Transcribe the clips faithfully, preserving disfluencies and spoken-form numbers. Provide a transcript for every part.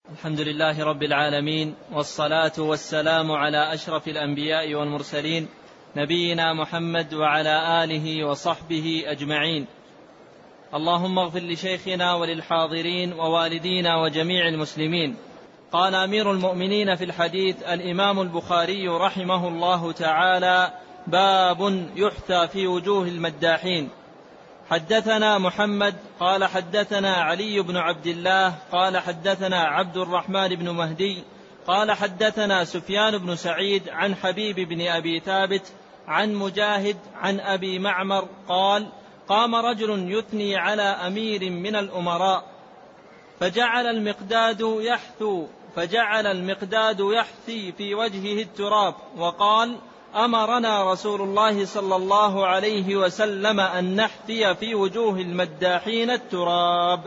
الحمد لله رب العالمين، والصلاة والسلام على أشرف الأنبياء والمرسلين، نبينا محمد وعلى آله وصحبه أجمعين. اللهم اغفر لشيخنا وللحاضرين ووالدينا وجميع المسلمين. قال أمير المؤمنين في الحديث الإمام البخاري رحمه الله تعالى: باب يحثى في وجوه المداحين. حدثنا محمد قال حدثنا علي بن عبد الله قال حدثنا عبد الرحمن بن مهدي قال حدثنا سفيان بن سعيد عن حبيب بن أبي ثابت عن مجاهد عن أبي معمر قال: قام رجل يثني على أمير من الأمراء فجعل المقداد يحثو فجعل المقداد يحثي في وجهه التراب وقال: أمرنا رسول الله صلى الله عليه وسلم أن نحثي في وجوه المداحين التراب.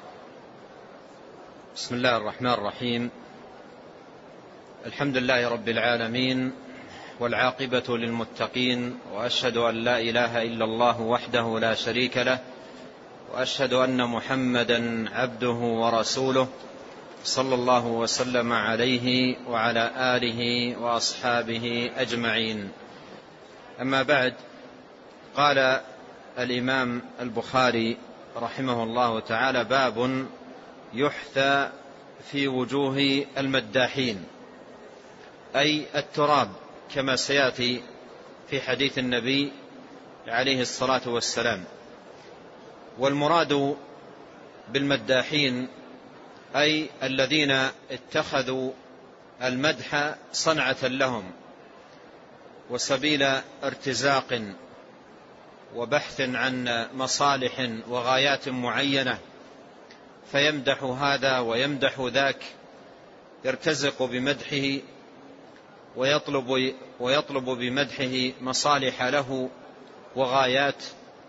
بسم الله الرحمن الرحيم. الحمد لله رب العالمين، والعاقبة للمتقين، وأشهد أن لا إله إلا الله وحده لا شريك له، وأشهد أن محمدا عبده ورسوله صلى الله وسلم عليه وعلى آله وأصحابه أجمعين. أما بعد، قال الإمام البخاري رحمه الله تعالى: باب يحثى في وجوه المداحين، أي التراب، كما سيأتي في حديث النبي عليه الصلاة والسلام. والمراد بالمداحين أي الذين اتخذوا المدح صنعة لهم وسبيل ارتزاق وبحث عن مصالح وغايات معينة، فيمدح هذا ويمدح ذاك، يرتزق بمدحه ويطلب, ويطلب بمدحه مصالح له وغايات،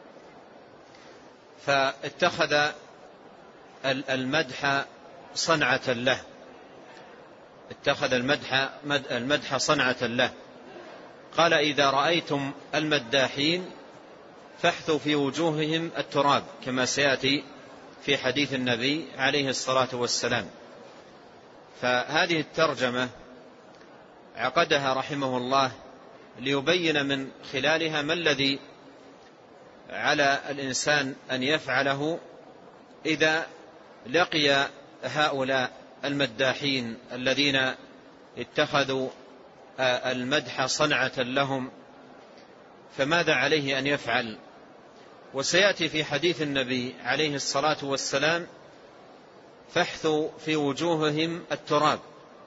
فاتخذ المدح صنعة له اتخذ المدح, المدح صنعة له. قال: إذا رأيتم المداحين فاحثوا في وجوههم التراب، كما سيأتي في حديث النبي عليه الصلاة والسلام. فهذه الترجمة عقدها رحمه الله ليبين من خلالها ما الذي على الإنسان أن يفعله إذا لقي هؤلاء المداحين الذين اتخذوا المدح صنعة لهم، فماذا عليه أن يفعل؟ وسيأتي في حديث النبي عليه الصلاة والسلام: فاحثوا في وجوههم التراب.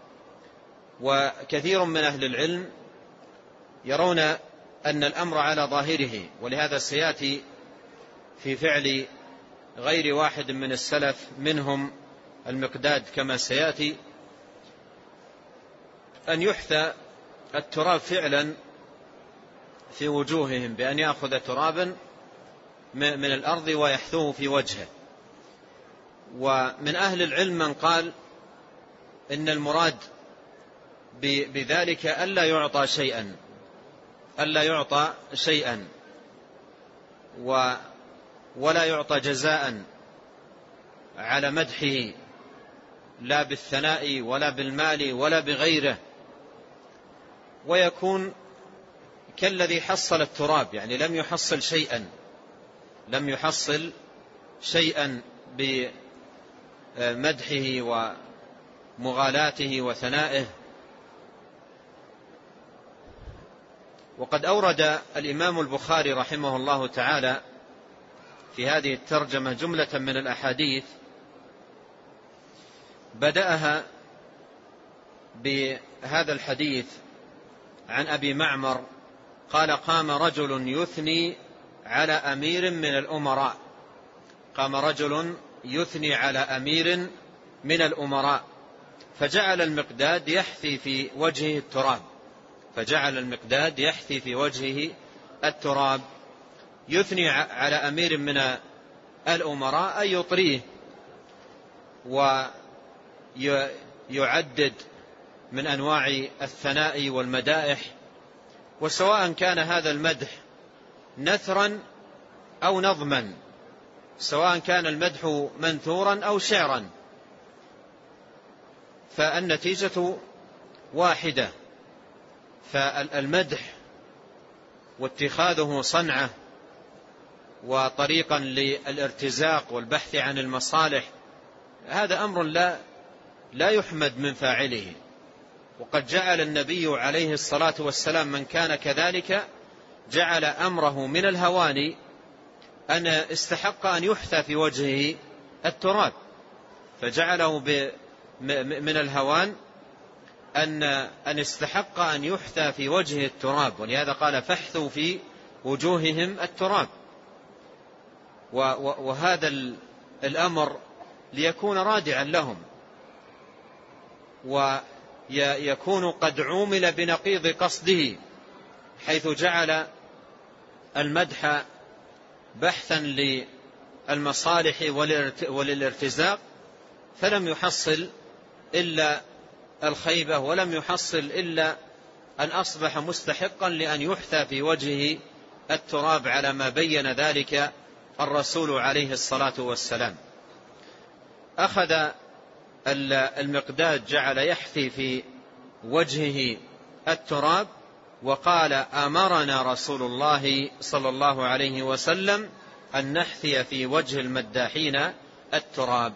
وكثير من أهل العلم يرون أن الأمر على ظاهره، ولهذا سيأتي في فعل غير واحد من السلف منهم المقداد كما سيأتي أن يحثى التراب فعلا في وجوههم، بأن يأخذ ترابا من الأرض ويحثوه في وجهه. ومن أهل العلم من قال إن المراد بذلك ألا يعطى شيئا ألا يعطى شيئا ولا يعطى جزاء على مدحه، لا بالثناء ولا بالمال ولا بغيره، ويكون كالذي حصل التراب، يعني لم يحصل شيئا لم يحصل شيئا بمدحه ومغالاته وثنائه. وقد أورد الإمام البخاري رحمه الله تعالى في هذه الترجمة جملة من الأحاديث، بدأها بهذا الحديث عن أبي معمر قال: قام رجل يثني على أمير من الأمراء قام رجل يثني على أمير من الأمراء فجعل المقداد يحثي في وجهه التراب فجعل المقداد يحثي في وجهه التراب يثني على أمير من الأمراء أي يطريه ويعدد من أنواع الثناء والمدائح، وسواء كان هذا المدح نثرا أو نظما، سواء كان المدح منثورا أو شعرا، فالنتيجة واحدة. فالمدح واتخاذه صنعة وطريقا للارتزاق والبحث عن المصالح هذا أمر لا لا يحمد من فاعله. وقد جعل النبي عليه الصلاة والسلام من كان كذلك جعل أمره من الهوان أن استحق أن يحثى في وجهه التراب، فجعله من الهوان أن أن استحق أن يحثى في وجهه التراب، ولهذا قال فاحثوا في وجوههم التراب. وهذا الأمر ليكون رادعا لهم ويكون قد عومل بنقيض قصده، حيث جعل المدح بحثا للمصالح وللارتزاق، فلم يحصل إلا الخيبة، ولم يحصل إلا أن أصبح مستحقا لأن يحثى في وجهه التراب على ما بين ذلك الرسول عليه الصلاة والسلام. أخذ المقداد جعل يحثي في وجهه التراب وقال أمرنا رسول الله صلى الله عليه وسلم أن نحثي في وجه المداحين التراب.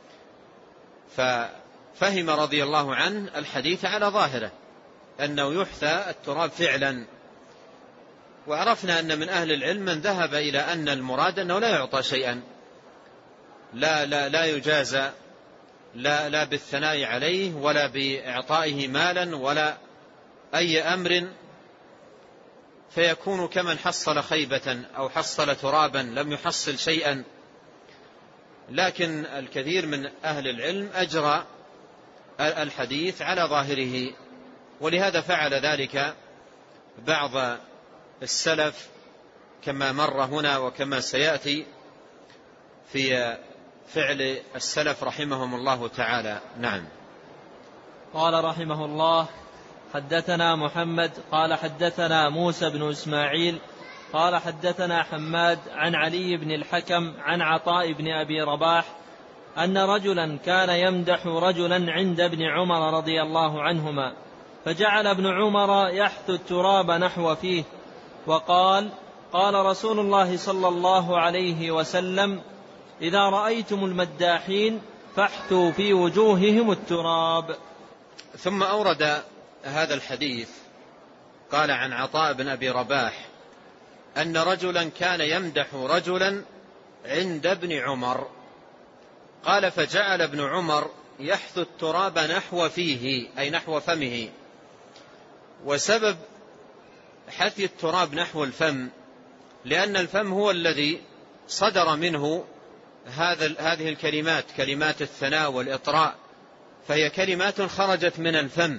ففهم رضي الله عنه الحديث على ظاهره أنه يحثى التراب فعلا. وعرفنا أن من أهل العلم من ذهب إلى أن المراد أنه لا يعطى شيئا، لا, لا, لا يجازى لا, لا بالثناء عليه ولا بإعطائه مالا ولا أي أمر، فيكون كمن حصل خيبة أو حصل ترابا لم يحصل شيئا. لكن الكثير من أهل العلم أجرى الحديث على ظاهره، ولهذا فعل ذلك بعض السلف كما مر هنا وكما سيأتي في فعل السلف رحمهم الله تعالى. نعم. قال رحمه الله حدثنا محمد قال حدثنا موسى بن إسماعيل قال حدثنا حماد عن علي بن الحكم عن عطاء بن أبي رباح أن رجلا كان يمدح رجلا عند ابن عمر رضي الله عنهما، فجعل ابن عمر يحث التراب نحو فيه، وقال قال رسول الله صلى الله عليه وسلم إذا رأيتم المداحين فاحثوا في وجوههم التراب. ثم أورد هذا الحديث قال عن عطاء بن أبي رباح أن رجلا كان يمدح رجلا عند ابن عمر، قال فجعل ابن عمر يحث التراب نحو فيه أي نحو فمه. وسبب حثي التراب نحو الفم لأن الفم هو الذي صدر منه هذا هذه الكلمات، كلمات الثناء والإطراء، فهي كلمات خرجت من الفم،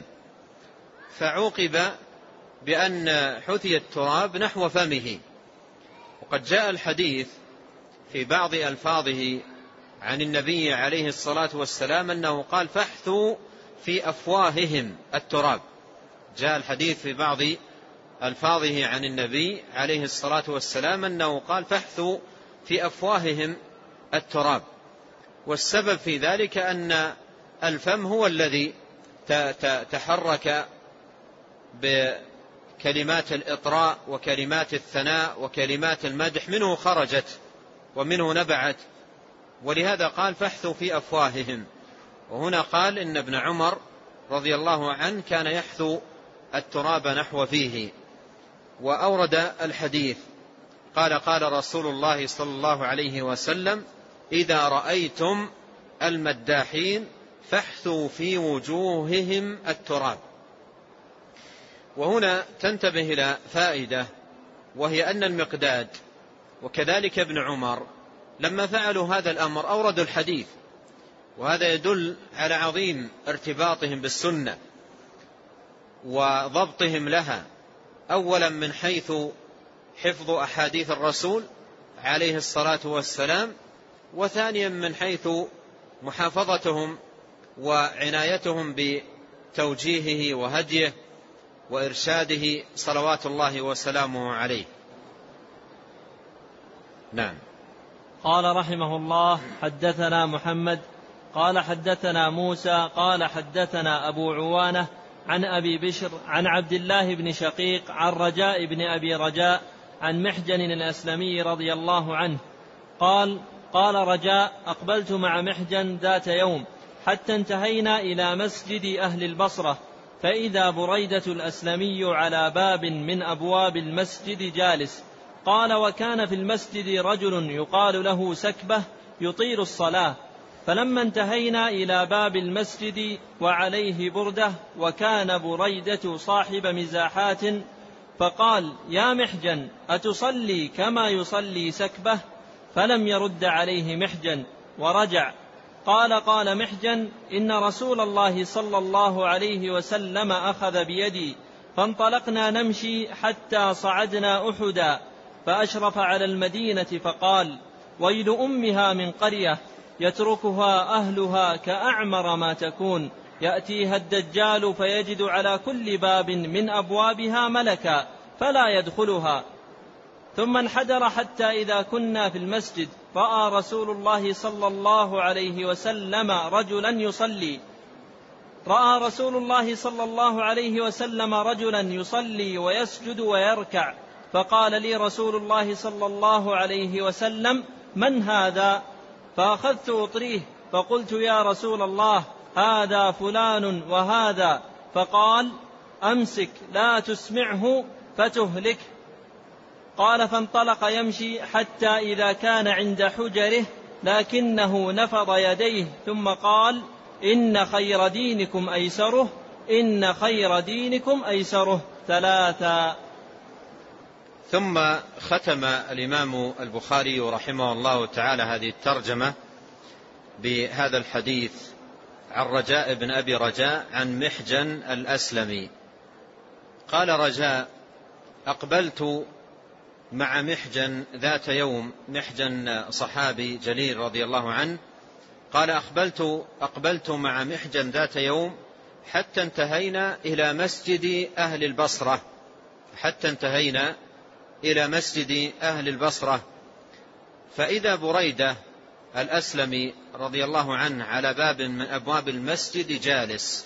فعوقب بأن حثي التراب نحو فمه. وقد جاء الحديث في بعض ألفاظه عن النبي عليه الصلاة والسلام أنه قال فاحثوا في أفواههم التراب. جاء الحديث في بعض ألفاظه عن النبي عليه الصلاة والسلام أنه قال فاحثوا في أفواههم التراب. والسبب في ذلك أن الفم هو الذي تحرك بكلمات الإطراء وكلمات الثناء وكلمات المدح، منه خرجت ومنه نبعت، ولهذا قال فاحثوا في أفواههم. وهنا قال إن ابن عمر رضي الله عنه كان يحثو التراب نحو فيه. وأورد الحديث قال قال رسول الله صلى الله عليه وسلم إذا رأيتم المداحين فاحثوا في وجوههم التراب. وهنا تنتبه إلى فائدة، وهي أن المقداد وكذلك ابن عمر لما فعلوا هذا الأمر أوردوا الحديث، وهذا يدل على عظيم ارتباطهم بالسنة وضبطهم لها، أولا من حيث حفظ أحاديث الرسول عليه الصلاة والسلام، وثانيا من حيث محافظتهم وعنايتهم بتوجيهه وهديه وإرشاده صلوات الله وسلامه عليه. نعم. قال رحمه الله حدثنا محمد قال حدثنا موسى قال حدثنا أبو عوانة عن أبي بشر عن عبد الله بن شقيق عن رجاء بن أبي رجاء عن محجن الأسلمي رضي الله عنه قال قال رجاء أقبلت مع محجن ذات يوم حتى انتهينا إلى مسجد أهل البصرة فإذا بريدة الأسلمي على باب من أبواب المسجد جالس. قال وكان في المسجد رجل يقال له سكبة يطيل الصلاة، فلما انتهينا إلى باب المسجد وعليه بردة وكان بريدة صاحب مزاحات فقال يا محجن أتصلي كما يصلي سكبة؟ فلم يرد عليه محجن ورجع. قال قال محجن إن رسول الله صلى الله عليه وسلم أخذ بيدي فانطلقنا نمشي حتى صعدنا أحدا فأشرف على المدينة فقال ويل أمها من قرية يتركها أهلها كأعمر ما تكون يأتيها الدجال فيجد على كل باب من أبوابها ملكا فلا يدخلها. ثم انحدر حتى إذا كنا في المسجد رأى رسول الله صلى الله عليه وسلم رجلا يصلي رأى رسول الله صلى الله عليه وسلم رجلا يصلي ويسجد ويركع، فقال لي رسول الله صلى الله عليه وسلم من هذا؟ فأخذت أطريه فقلت يا رسول الله هذا فلان وهذا، فقال أمسك لا تسمعه فتهلك. قال فانطلق يمشي حتى إذا كان عند حجره لكنه نفض يديه ثم قال إن خير دينكم أيسره إن خير دينكم أيسره ثلاثا. ثم ختم الإمام البخاري رحمه الله تعالى هذه الترجمة بهذا الحديث عن رجاء بن أبي رجاء عن محجن الأسلمي قال رجاء أقبلت مع محجن ذات يوم. محجن صحابي جليل رضي الله عنه قال أقبلت, أقبلت مع محجن ذات يوم حتى انتهينا إلى مسجد أهل البصرة حتى انتهينا إلى مسجد أهل البصرة فإذا بريدة الأسلمي رضي الله عنه على باب من أبواب المسجد جالس.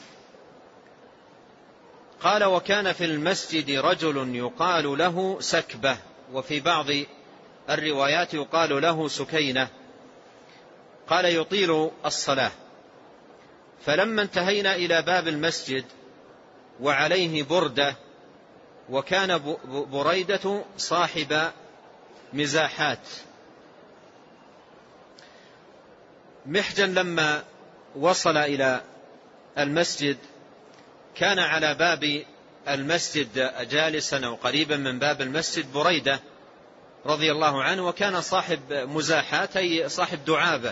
قال وكان في المسجد رجل يقال له سكبة وفي بعض الروايات يقال له سكينة قال يطيل الصلاة. فلما انتهينا إلى باب المسجد وعليه بردة وكان بريدة صاحب مزاحات. محجن لما وصل إلى المسجد كان على باب المسجد جالسا أو قريبا من باب المسجد بريدة رضي الله عنه وكان صاحب مزاحات أي صاحب دعابة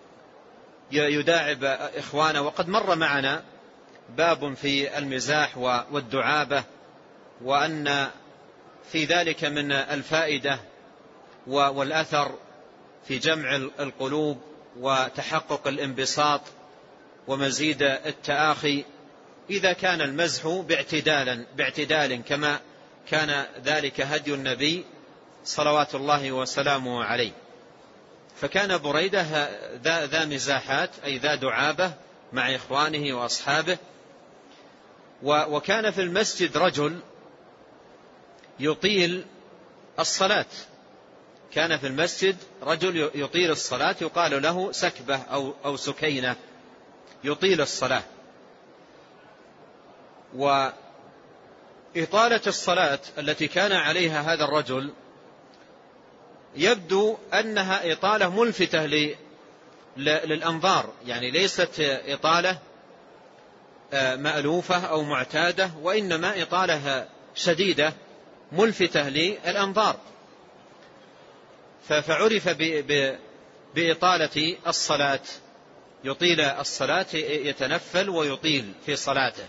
يداعب إخوانه. وقد مر معنا باب في المزاح والدعابة وأن في ذلك من الفائدة والأثر في جمع القلوب وتحقق الانبساط ومزيد التآخي إذا كان المزح باعتدال, باعتدال كما كان ذلك هدي النبي صلوات الله وسلامه عليه. فكان بريدة ذا, ذا مزاحات أي ذا دعابة مع إخوانه وأصحابه. وكان في المسجد رجل يطيل الصلاة كان في المسجد رجل يطيل الصلاة يقال له سكبة أو, أو سكينة يطيل الصلاة. وإطالة الصلاة التي كان عليها هذا الرجل يبدو أنها إطالة ملفتة للأنظار يعني ليست إطالة مألوفة أو معتادة وإنما إطالة شديدة ملفتة للأنظار. فعرف بإطالة الصلاة يطيل الصلاة يتنفل ويطيل في صلاته.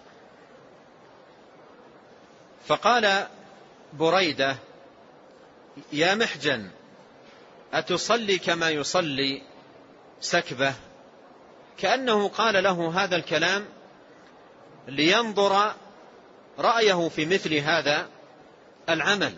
فقال بريدة يا محجن أتصلي كما يصلي سكبة؟ كأنه قال له هذا الكلام لينظر رأيه في مثل هذا العمل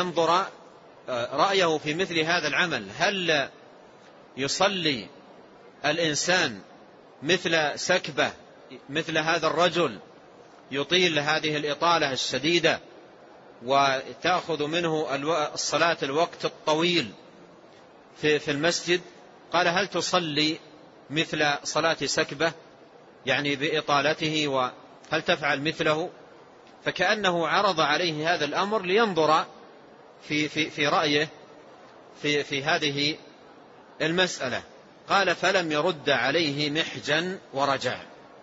لينظر رأيه في مثل هذا العمل هل يصلي الإنسان مثل سكبة مثل هذا الرجل يطيل هذه الإطالة الشديدة وتأخذ منه الصلاة الوقت الطويل في المسجد، قال هل تصلي مثل صلاة سكبة يعني بإطالته، وهل تفعل مثله؟ فكأنه عرض عليه هذا الأمر لينظر في, في, في رأيه في, في هذه المسألة. قال فلم يرد عليه محجن ورجع.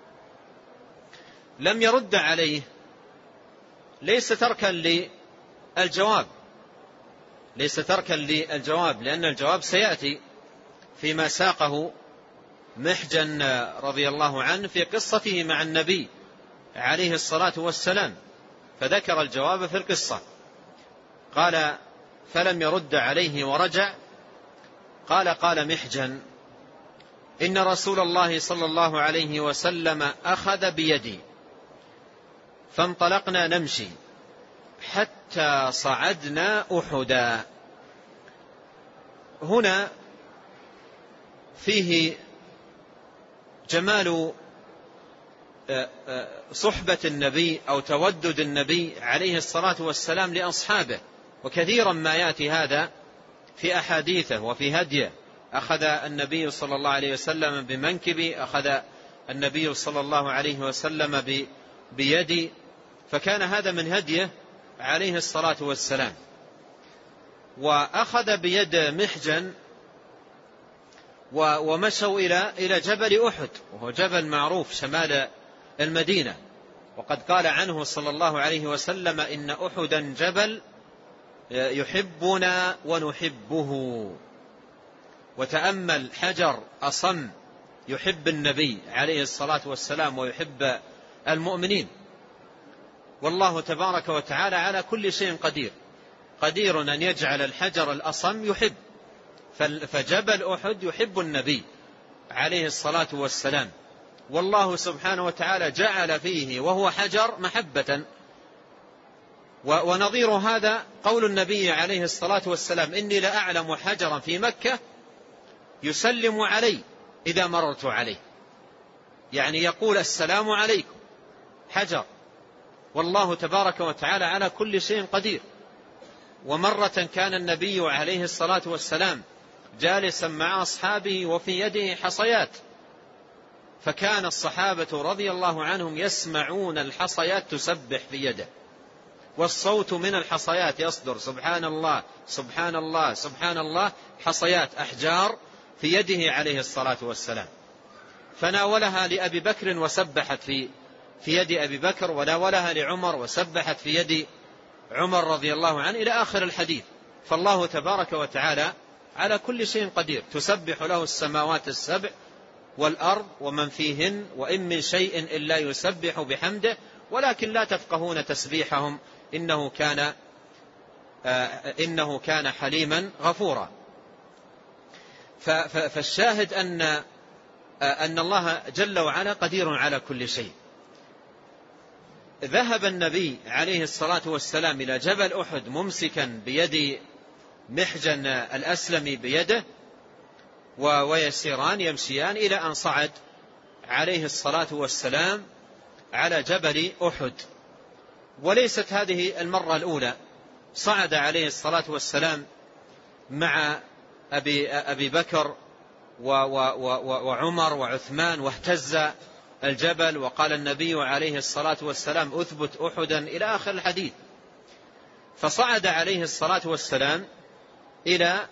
لم يرد عليه ليس تركا للجواب، ليس تركا للجواب لأن الجواب سيأتي فيما ساقه محجن رضي الله عنه في قصته مع النبي عليه الصلاة والسلام، فذكر الجواب في القصة. قال فلم يرد عليه ورجع. قال قال محجن إن رسول الله صلى الله عليه وسلم أخذ بيدي فانطلقنا نمشي حتى صعدنا أحدا. هنا فيه جمال صحبة النبي أو تودد النبي عليه الصلاة والسلام لأصحابه، وكثيرا ما يأتي هذا في أحاديثه وفي هديه. أخذ النبي صلى الله عليه وسلم بمنكبي، أخذ النبي صلى الله عليه وسلم بيدي، فكان هذا من هديه عليه الصلاة والسلام. وأخذ بيد محجن ومشوا إلى إلى جبل أحد، وهو جبل معروف شمال المدينة، وقد قال عنه صلى الله عليه وسلم إن أحدا جبل يحبنا ونحبه. وتأمل حجر أصم يحب النبي عليه الصلاة والسلام ويحب المؤمنين، والله تبارك وتعالى على كل شيء قدير، قدير أن يجعل الحجر الأصم يحب. فجبل أحد يحب النبي عليه الصلاة والسلام، والله سبحانه وتعالى جعل فيه وهو حجر محبة. ونظير هذا قول النبي عليه الصلاة والسلام إني لأعلم حجرا في مكة يسلم علي إذا مررت عليه، يعني يقول السلام عليكم، حجر، والله تبارك وتعالى على كل شيء قدير. ومرة كان النبي عليه الصلاة والسلام جالسا مع أصحابه وفي يده حصيات، فكان الصحابة رضي الله عنهم يسمعون الحصيات تسبح في يده، والصوت من الحصيات يصدر سبحان الله سبحان الله سبحان الله، حصيات أحجار في يده عليه الصلاة والسلام. فناولها لأبي بكر وسبحت في في يد أبي بكر، وناولها لعمر وسبحت في يد عمر رضي الله عنه، إلى آخر الحديث. فالله تبارك وتعالى على كل شيء قدير، تسبح له السماوات السبع والأرض ومن فيهن وإن من شيء إلا يسبح بحمده ولكن لا تفقهون تسبيحهم إنه كان آه إنه كان حليما غفورا. فالشاهد أن آه أن الله جل وعلا قدير على كل شيء. ذهب النبي عليه الصلاة والسلام إلى جبل أحد ممسكا بيد محجن الأسلمي بيده، ويسيران يمشيان إلى أن صعد عليه الصلاة والسلام على جبل أحد. وليست هذه المرة الأولى، صعد عليه الصلاة والسلام مع أبي, أبي بكر وعمر وعثمان، واهتز الجبل، وقال النبي عليه الصلاة والسلام أثبت أحدا إلى آخر الحديث. فصعد عليه الصلاة والسلام إلى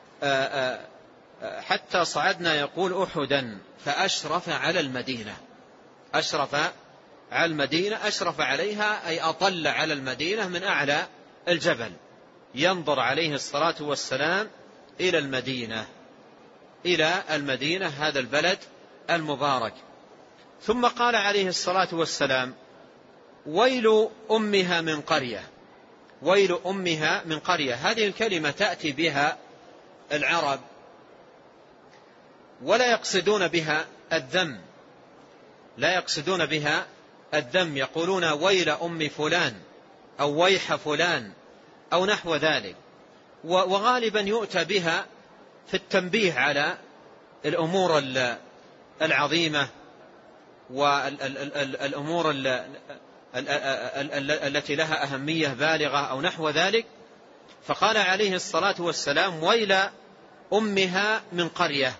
حتى صعدنا يقول أحدا فأشرف على المدينة، أشرف على المدينة، أشرف عليها أي أطل على المدينة من أعلى الجبل، ينظر عليه الصلاة والسلام إلى المدينة، إلى المدينة هذا البلد المبارك. ثم قال عليه الصلاة والسلام ويل أمها من قرية، ويل أمها من قرية. هذه الكلمة تأتي بها العرب ولا يقصدون بها الذم، لا يقصدون بها الذم، يقولون ويل أم فلان أو ويح فلان أو نحو ذلك، وغالبا يؤتى بها في التنبيه على الأمور العظيمة والأمور التي لها أهمية بالغة أو نحو ذلك. فقال عليه الصلاة والسلام: ويل أمها من قرية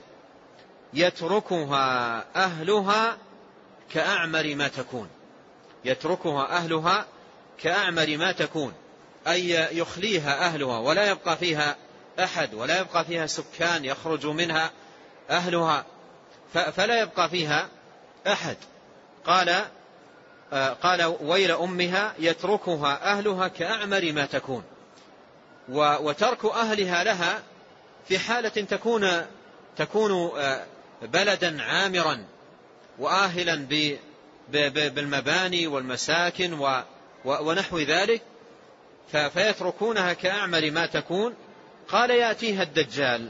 يتركها أهلها كأعمر ما تكون. يتركها أهلها كأعمر ما تكون، أي يخليها أهلها ولا يبقى فيها أحد، ولا يبقى فيها سكان يخرج منها أهلها، فلا يبقى فيها أحد. قال قال ويل أمها يتركها أهلها كأعمر ما تكون. وترك أهلها لها في حالة تكون تكون بلدا عامرا وآهلا بالمباني والمساكن ونحو ذلك، فيتركونها كأعمر ما تكون. قال: يأتيها الدجال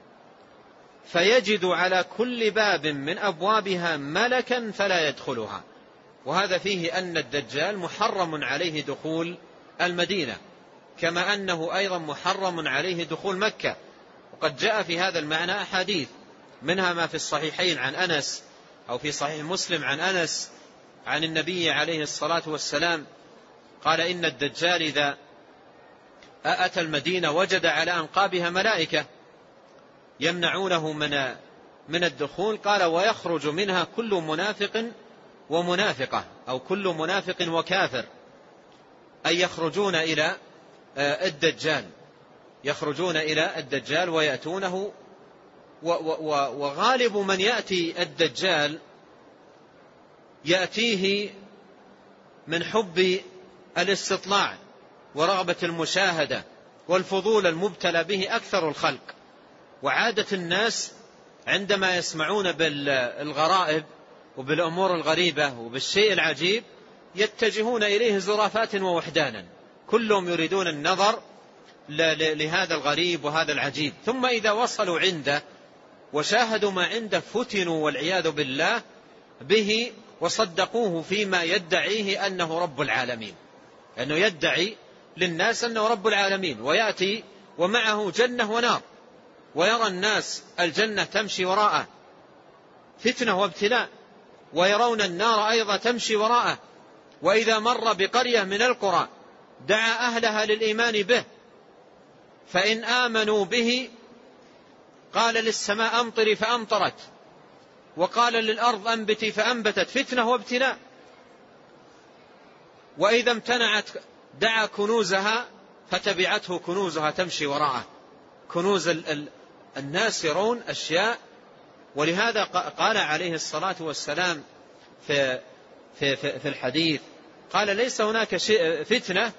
فيجد على كل باب من أبوابها ملكا فلا يدخلها. وهذا فيه أن الدجال محرم عليه دخول المدينة، كما أنه أيضا محرم عليه دخول مكة. وقد جاء في هذا المعنى أحاديث، منها ما في الصحيحين عن أنس، أو في صحيح مسلم عن أنس عن النبي عليه الصلاة والسلام قال: إن الدجال إذا أتى المدينة وجد على أنقابها ملائكة يمنعونه من من الدخول. قال: ويخرج منها كل منافق ومنافقة، أو كل منافق وكافر، أي يخرجون إلى الدجال يخرجون إلى الدجال ويأتونه. وغالب من يأتي الدجال يأتيه من حب الاستطلاع ورغبة المشاهدة والفضول المبتلى به أكثر الخلق. وعادة الناس عندما يسمعون بالغرائب وبالأمور الغريبة وبالشيء العجيب يتجهون إليه زرافات ووحدانا، كلهم يريدون النظر لهذا الغريب وهذا العجيب. ثم إذا وصلوا عنده وشاهدوا ما عنده فتنوا والعياذ بالله به، وصدقوه فيما يدعيه أنه رب العالمين، أنه يدعي للناس أنه رب العالمين، ويأتي ومعه جنة ونار، ويرى الناس الجنة تمشي وراءه فتنة وابتلاء، ويرون النار أيضا تمشي وراءه. وإذا مر بقرية من القرى دعا أهلها للإيمان به، فإن آمنوا به قال للسماء أمطري فأمطرت، وقال للأرض أنبتي فأنبتت، فتنة وابتلاء. وإذا امتنعت دعا كنوزها فتبعته كنوزها تمشي وراءه. كنوز الناس يرون أشياء. ولهذا قال عليه الصلاة والسلام في, في, في, في الحديث، قال: ليس هناك فتنة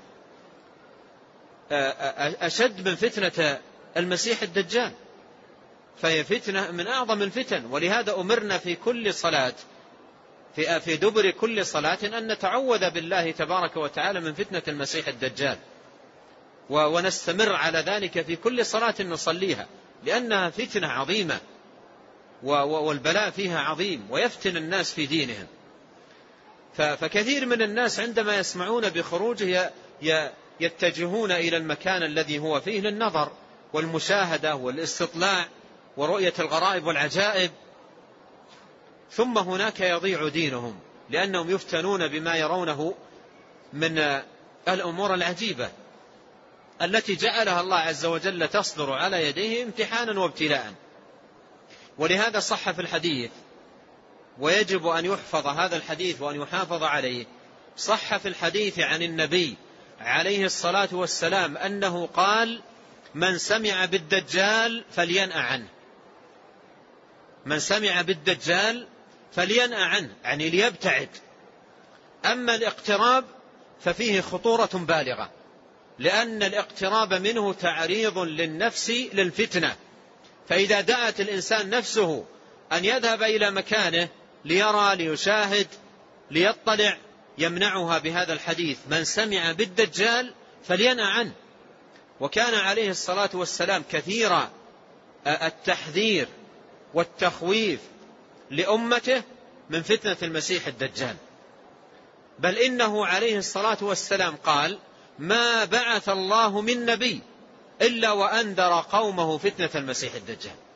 أشد من فتنة المسيح الدجال، فهي فتنة من أعظم الفتن. ولهذا أمرنا في كل صلاة في, في دبر كل صلاة أن نتعوذ بالله تبارك وتعالى من فتنة المسيح الدجال، ونستمر على ذلك في كل صلاة نصليها، لأنها فتنة عظيمة والبلاء فيها عظيم، ويفتن الناس في دينهم. فكثير من الناس عندما يسمعون بخروجه يتجهون إلى المكان الذي هو فيه للنظر والمشاهدة والاستطلاع ورؤية الغرائب والعجائب، ثم هناك يضيع دينهم، لأنهم يفتنون بما يرونه من الأمور العجيبة التي جعلها الله عز وجل تصدر على يديه امتحانا وابتلاء. ولهذا صح في الحديث، ويجب أن يحفظ هذا الحديث وأن يحافظ عليه، صح في الحديث عن النبي عليه الصلاة والسلام أنه قال: من سمع بالدجال فلينأ عنه. من سمع بالدجال فلينأ عنه، يعني ليبتعد. أما الاقتراب ففيه خطورة بالغة، لأن الاقتراب منه تعريض للنفس للفتنة. فإذا دعت الإنسان نفسه أن يذهب إلى مكانه ليرى ليشاهد ليطلع، يمنعها بهذا الحديث: من سمع بالدجال فلينأ عنه. وكان عليه الصلاة والسلام كثير التحذير والتخويف لأمته من فتنة المسيح الدجال، بل إنه عليه الصلاة والسلام قال: ما بعث الله من نبي إلا وأنذر قومه فتنة المسيح الدجال.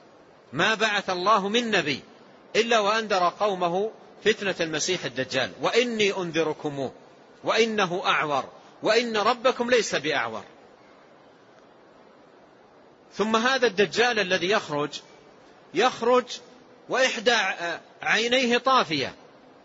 ما بعث الله من نبي إلا وأنذر قومه فتنة المسيح الدجال، وإني أنذركموه وإنه أعور وإن ربكم ليس بأعور. ثم هذا الدجال الذي يخرج يخرج وإحدى عينيه طافية،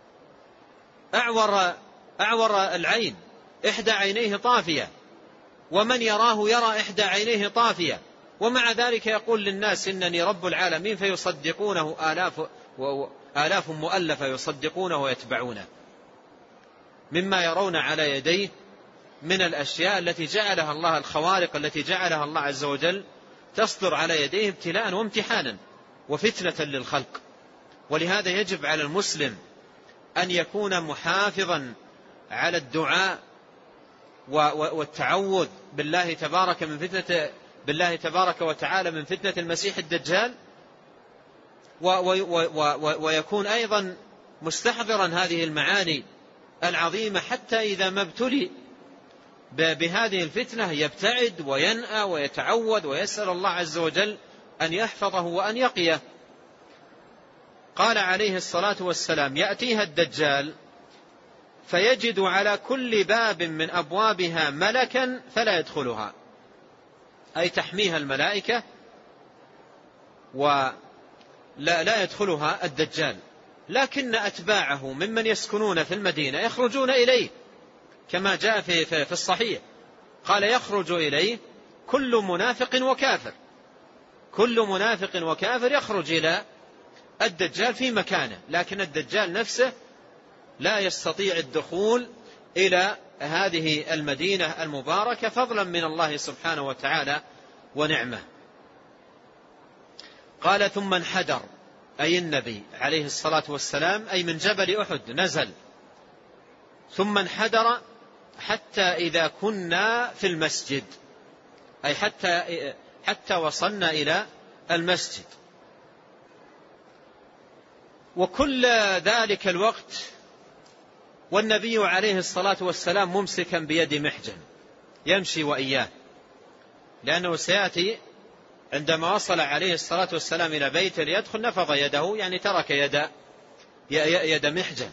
أعور أعور العين، إحدى عينيه طافية، ومن يراه يرى إحدى عينيه طافية، ومع ذلك يقول للناس إنني رب العالمين، فيصدقونه آلاف آلاف مؤلفة يصدقونه ويتبعونه، مما يرون على يديه من الأشياء التي جعلها الله، الخوارق التي جعلها الله عز وجل تصدر على يديه ابتلاء وامتحانا وفتنة للخلق. ولهذا يجب على المسلم أن يكون محافظا على الدعاء والتعوذ بالله تبارك من فتنة بالله تبارك وتعالى من فتنة المسيح الدجال، ويكون أيضا مستحضرا هذه المعاني العظيمة، حتى إذا ما ابتلي بهذه الفتنة يبتعد وينأى ويتعوذ ويسأل الله عز وجل أن يحفظه وأن يقيه. قال عليه الصلاة والسلام: يأتيها الدجال فيجد على كل باب من أبوابها ملكا فلا يدخلها، أي تحميها الملائكة ولا لا يدخلها الدجال، لكن أتباعه ممن يسكنون في المدينة يخرجون إليه، كما جاء في في الصحيح قال: يخرج إليه كل منافق وكافر، كل منافق وكافر يخرج إلى الدجال في مكانه، لكن الدجال نفسه لا يستطيع الدخول إلى هذه المدينة المباركة فضلا من الله سبحانه وتعالى ونعمه. قال: ثم انحدر، أي النبي عليه الصلاة والسلام، أي من جبل أحد نزل، ثم انحدر حتى إذا كنا في المسجد، أي حتى حتى وصلنا إلى المسجد. وكل ذلك الوقت والنبي عليه الصلاة والسلام ممسكا بيد محجن يمشي وإياه، لأنه سيأتي عندما وصل عليه الصلاة والسلام إلى بيته ليدخل نفض يده، يعني ترك يد يد محجن.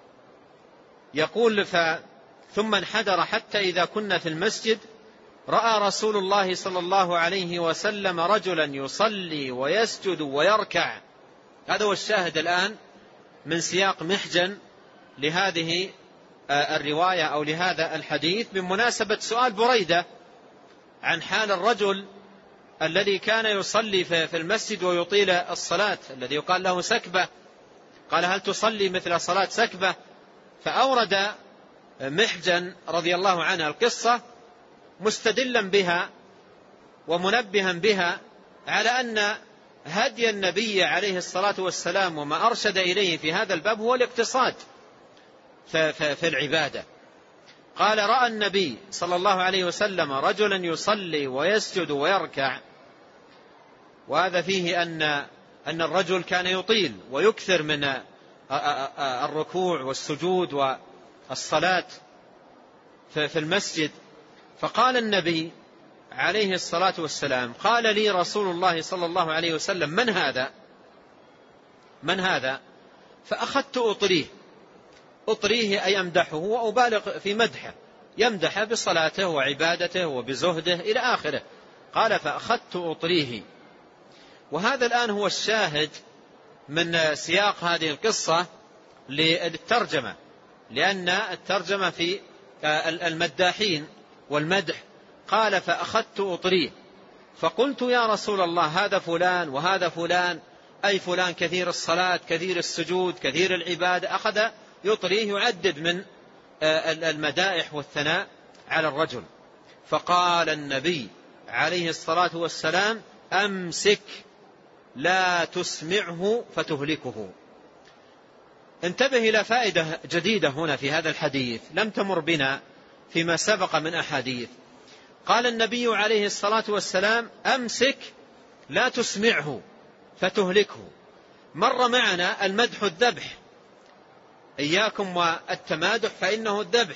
يقول: ف ثم انحدر حتى إذا كنا في المسجد رأى رسول الله صلى الله عليه وسلم رجلا يصلي ويسجد ويركع. هذا هو الشاهد الآن من سياق محجن لهذه الرواية أو لهذا الحديث، بمناسبة سؤال بريدة عن حال الرجل الذي كان يصلي في المسجد ويطيل الصلاة، الذي يقال له سكبة. قال: هل تصلي مثل صلاة سكبة؟ فأورد محجن رضي الله عنه القصة مستدلا بها ومنبها بها على أن هدي النبي عليه الصلاة والسلام وما أرشد إليه في هذا الباب هو الاقتصاد في العبادة. قال: رأى النبي صلى الله عليه وسلم رجلا يصلي ويسجد ويركع، وهذا فيه أن أن الرجل كان يطيل ويكثر من الركوع والسجود والصلاة في المسجد. فقال النبي عليه الصلاة والسلام: قال لي رسول الله صلى الله عليه وسلم: من هذا من هذا فأخذت أطريه أطريه أي أمدحه وأبالغ في مدحه، يمدح بصلاته وعبادته وبزهده إلى آخره. قال: فأخذت أطريه. وهذا الآن هو الشاهد من سياق هذه القصة للترجمة، لأن الترجمة في المداحين والمدح. قال: فأخذت أطريه فقلت: يا رسول الله، هذا فلان وهذا فلان، أي فلان كثير الصلاة كثير السجود كثير العبادة. أخذ يطريه يعدد من المدائح والثناء على الرجل. فقال النبي عليه الصلاة والسلام: أمسك لا تسمعه فتهلكه. انتبه إلى فائدة جديدة هنا في هذا الحديث لم تمر بنا فيما سبق من أحاديث. قال النبي عليه الصلاة والسلام: أمسك لا تسمعه فتهلكه. مر معنا المدح الذبح، إياكم والتمادح فإنه الذبح.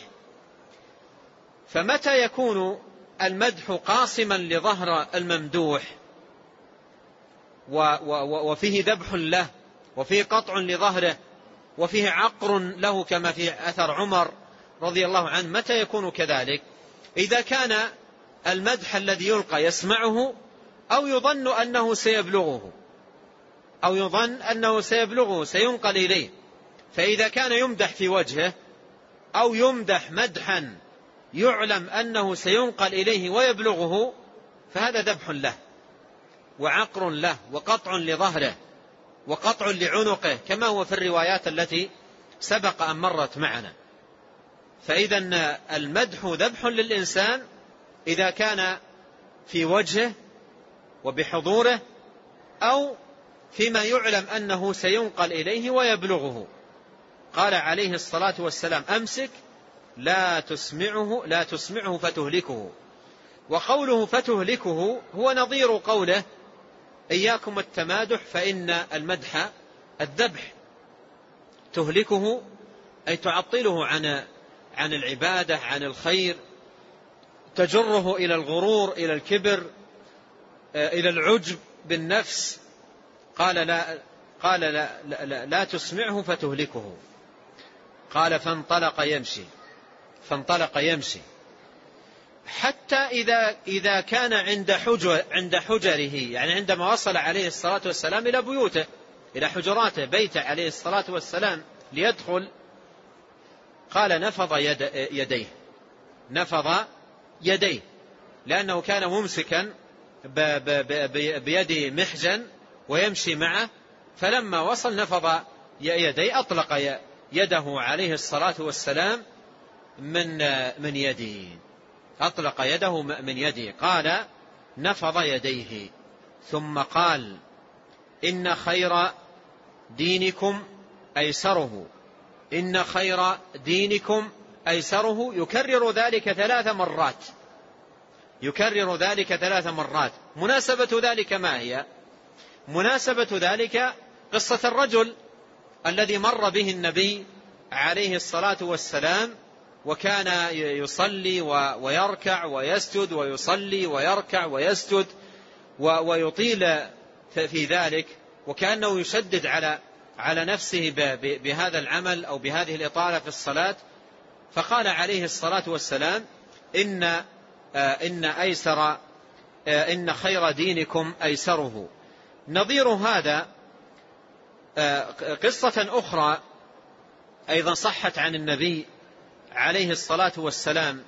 فمتى يكون المدح قاصما لظهر الممدوح وفيه ذبح له وفيه قطع لظهره وفيه عقر له كما في أثر عمر رضي الله عنه، متى يكون كذلك؟ إذا كان المدح الذي يلقى يسمعه أو يظن أنه سيبلغه أو يظن أنه سيبلغه سينقل إليه. فإذا كان يمدح في وجهه أو يمدح مدحا يعلم أنه سينقل إليه ويبلغه فهذا ذبح له وعقر له وقطع لظهره وقطع لعنقه كما هو في الروايات التي سبق أن مرت معنا. فإذا المدح ذبح للإنسان إذا كان في وجهه وبحضوره أو فيما يعلم أنه سينقل إليه ويبلغه. قال عليه الصلاة والسلام: أمسك لا تسمعه لا تسمعه فتهلكه. وقوله فتهلكه هو نظير قوله: إياكم التمادح فإن المدح الذبح. تهلكه أي تعطله عن عن العبادة، عن الخير، تجره إلى الغرور، إلى الكبر، إلى العجب بالنفس. قال لا قال لا, لا, لا, لا تسمعه فتهلكه. قال فانطلق يمشي فانطلق يمشي حتى إذا إذا كان عند حجر عند حجره، يعني عندما وصل عليه الصلاة والسلام إلى بيوته، إلى حجراته، بيته عليه الصلاة والسلام ليدخل، قال نفض يد يديه نفض يديه لأنه كان ممسكا بيد محجن ويمشي معه، فلما وصل نفض يديه، أطلق يده عليه الصلاة والسلام من من يده أطلق يده من يده قال نفض يديه ثم قال: إن خير دينكم أيسره إن خير دينكم أيسره يكرر ذلك ثلاث مرات يكرر ذلك ثلاث مرات. مناسبة ذلك ما هي؟ مناسبة ذلك قصة الرجل الذي مر به النبي عليه الصلاة والسلام وكان يصلي ويركع ويسجد ويصلي ويركع ويسجد ويطيل في ذلك، وكأنه يشدد على على نفسه بهذا العمل أو بهذه الإطالة في الصلاة. فقال عليه الصلاة والسلام: إن إن أيسر إن خير دينكم أيسره. نظير هذا قصة أخرى أيضا صحت عن النبي عليه الصلاة والسلام،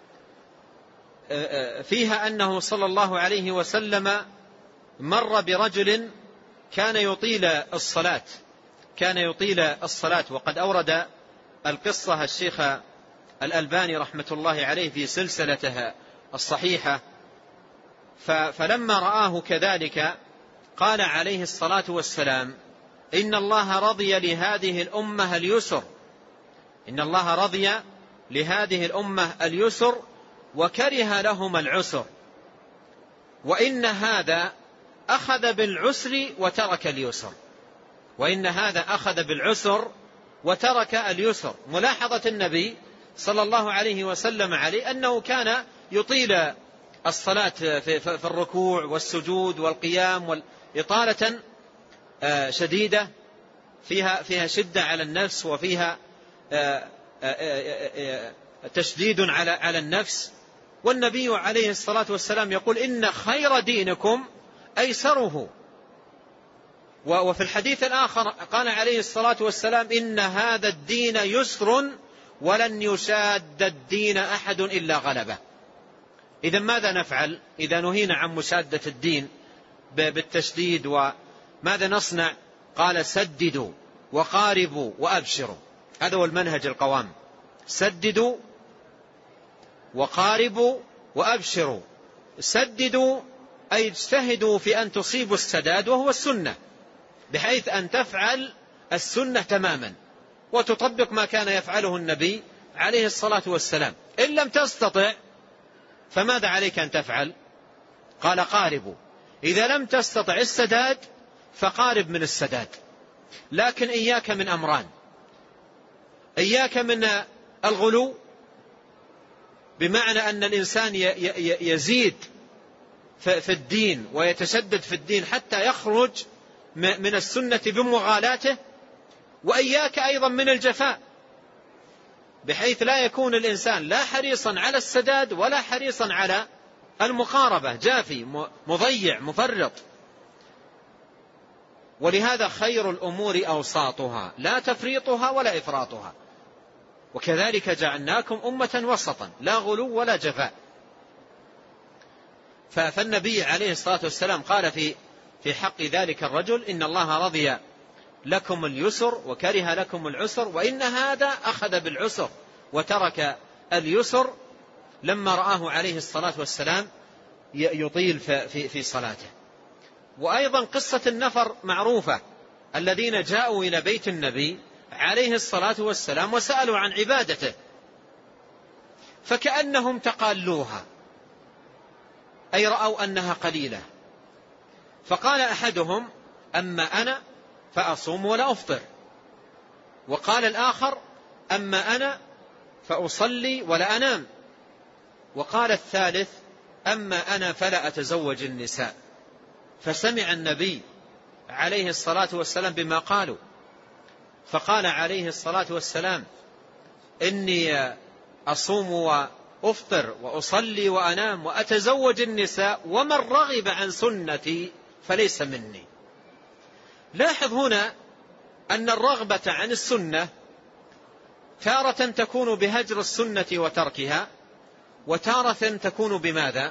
فيها أنه صلى الله عليه وسلم مر برجل كان يطيل الصلاة كان يطيل الصلاة وقد أورد القصة الشيخ الألباني رحمة الله عليه في سلسلتها الصحيحة. فلما رآه كذلك قال عليه الصلاة والسلام: إن الله رضي لهذه الأمة اليسر إن الله رضي لهذه الأمة اليسر وكره لهم العسر، وإن هذا أخذ بالعسر وترك اليسر وإن هذا أخذ بالعسر وترك اليسر. ملاحظة النبي صلى الله عليه وسلم عليه أنه كان يطيل الصلاة في الركوع والسجود والقيام إطالة شديدة فيها فيها شدة على النفس وفيها تشديد على على النفس. والنبي عليه الصلاة والسلام يقول: إن خير دينكم أيسره. وفي الحديث الآخر قال عليه الصلاة والسلام: إن هذا الدين يسر ولن يشاد الدين أحد إلا غلبه. إذا ماذا نفعل إذا نهينا عن مشادة الدين بالتشديد؟ وماذا نصنع؟ قال: سددوا وقاربوا وأبشروا. هذا هو المنهج القوام: سددوا وقاربوا وأبشروا. سددوا أي اجتهدوا في أن تصيبوا السداد وهو السنة، بحيث أن تفعل السنة تماما وتطبق ما كان يفعله النبي عليه الصلاة والسلام. إن لم تستطع فماذا عليك أن تفعل؟ قال: قاربوا. إذا لم تستطع السداد فقارب من السداد، لكن إياك من أمران: إياك من الغلو، بمعنى أن الإنسان يزيد في الدين ويتشدد في الدين حتى يخرج من السنة بمغالاته، وإياك أيضا من الجفاء، بحيث لا يكون الإنسان لا حريصا على السداد ولا حريصا على المقاربة، جافي مضيع مفرط. ولهذا خير الأمور أوساطها لا تفريطها ولا إفراطها، وكذلك جعلناكم أمة وسطا لا غلو ولا جفاء. فالنبي عليه الصلاة والسلام قال في في حق ذلك الرجل: إن الله رضي لكم اليسر وكره لكم العسر، وإن هذا أخذ بالعسر وترك اليسر لما رآه عليه الصلاة والسلام يطيل في في صلاته. وأيضا قصة النفر معروفة، الذين جاءوا إلى بيت النبي عليه الصلاة والسلام وسألوا عن عبادته، فكأنهم تقالوها، أي رأوا أنها قليلة. فقال أحدهم: أما أنا فأصوم ولا أفطر. وقال الآخر: أما أنا فأصلي ولا أنام. وقال الثالث: أما أنا فلا أتزوج النساء. فسمع النبي عليه الصلاة والسلام بما قالوا، فقال عليه الصلاة والسلام: إني أصوم وأفطر وأصلي وأنام وأتزوج النساء، ومن رغب عن سنتي فليس مني. لاحظ هنا أن الرغبة عن السنة تارة تكون بهجر السنة وتركها، وتارة تكون بماذا؟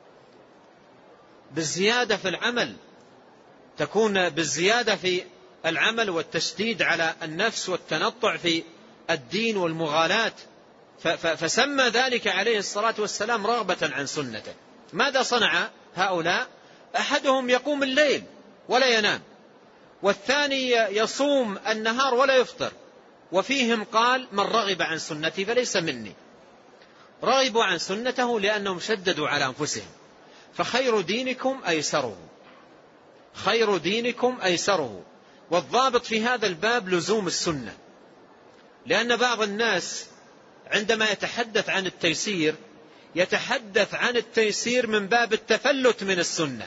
بالزيادة في العمل، تكون بالزيادة في العمل والتشديد على النفس والتنطع في الدين والمغالاة. فسمى ذلك عليه الصلاة والسلام رغبة عن سنته. ماذا صنع هؤلاء؟ أحدهم يقوم الليل ولا ينام، والثاني يصوم النهار ولا يفطر، وفيهم قال: من رغب عن سنتي فليس مني. رغبوا عن سنته لأنهم شددوا على أنفسهم. فخير دينكم أيسره، خير دينكم أيسره. والضابط في هذا الباب لزوم السنة، لأن بعض الناس عندما يتحدث عن التيسير يتحدث عن التيسير من باب التفلت من السنة،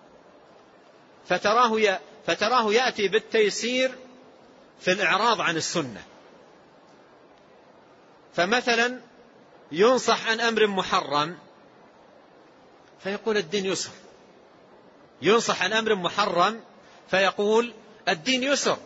فتراه فتراه يأتي بالتيسير في الإعراض عن السنة. فمثلا ينصح عن أمر محرم فيقول: الدين يسر. ينصح عن أمر محرم فيقول: الدين يسر.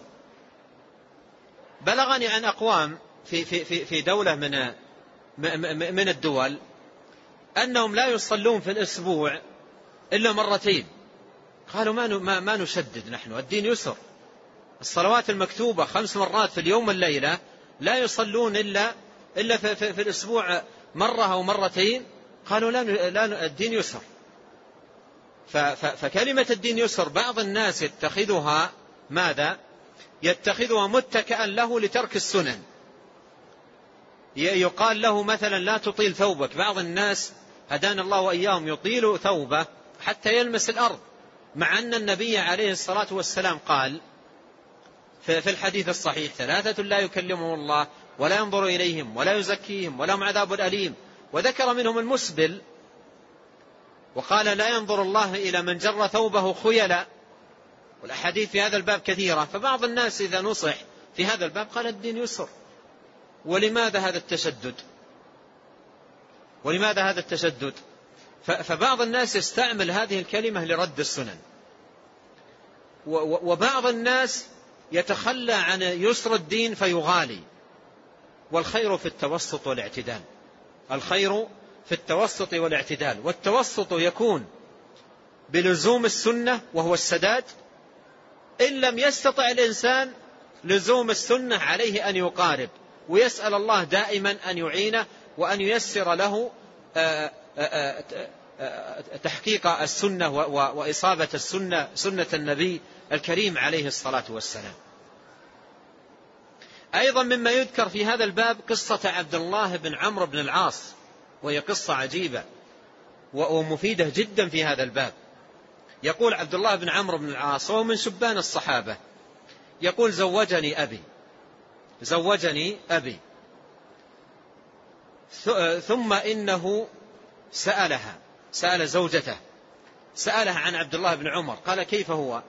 بلغني عن أقوام في في في دولة من من الدول أنهم لا يصلون في الأسبوع إلا مرتين. قالوا: ما ما نشدد، نحن الدين يسر، الصلوات المكتوبة خمس مرات في اليوم والليلة لا يصلون إلا إلا في, في, في الأسبوع مرة أو مرتين. قالوا: لا, لا الدين يسر. فكلمة الدين يسر بعض الناس يتخذها ماذا؟ يتخذها متكئا له لترك السنن. يقال له مثلا: لا تطيل ثوبك. بعض الناس هدانا الله وإياهم يطيل ثوبه حتى يلمس الأرض، مع أن النبي عليه الصلاة والسلام قال في الحديث الصحيح: ثلاثة لا يكلمهم الله ولا ينظر إليهم ولا يزكيهم ولهم عذاب أليم. وذكر منهم المسبل، وقال: لا ينظر الله إلى من جر ثوبه خيلا. والأحاديث في هذا الباب كثيرة. فبعض الناس إذا نصح في هذا الباب قال: الدين يسر. ولماذا هذا التشدد؟ ولماذا هذا التشدد؟ فبعض الناس يستعمل هذه الكلمة لرد السنن، وبعض الناس يتخلى عن يسر الدين فيغالي. والخير في التوسط والاعتدال، الخير في التوسط والاعتدال. والتوسط يكون بلزوم السنة وهو السداد. إن لم يستطع الإنسان لزوم السنة عليه أن يقارب، ويسأل الله دائما أن يعينه وأن ييسر له تحقيق السنة وإصابة السنة سنة النبي الكريم عليه الصلاة والسلام. أيضا مما يذكر في هذا الباب قصة عبد الله بن عمرو بن العاص، وهي قصة عجيبة ومفيدة جدا في هذا الباب. يقول عبد الله بن عمرو بن العاص وهو من شبان الصحابة، يقول: زوجني أبي زوجني أبي ثم إنه سألها سأل زوجته سألها عن عبد الله بن عمر، قال كيف هو؟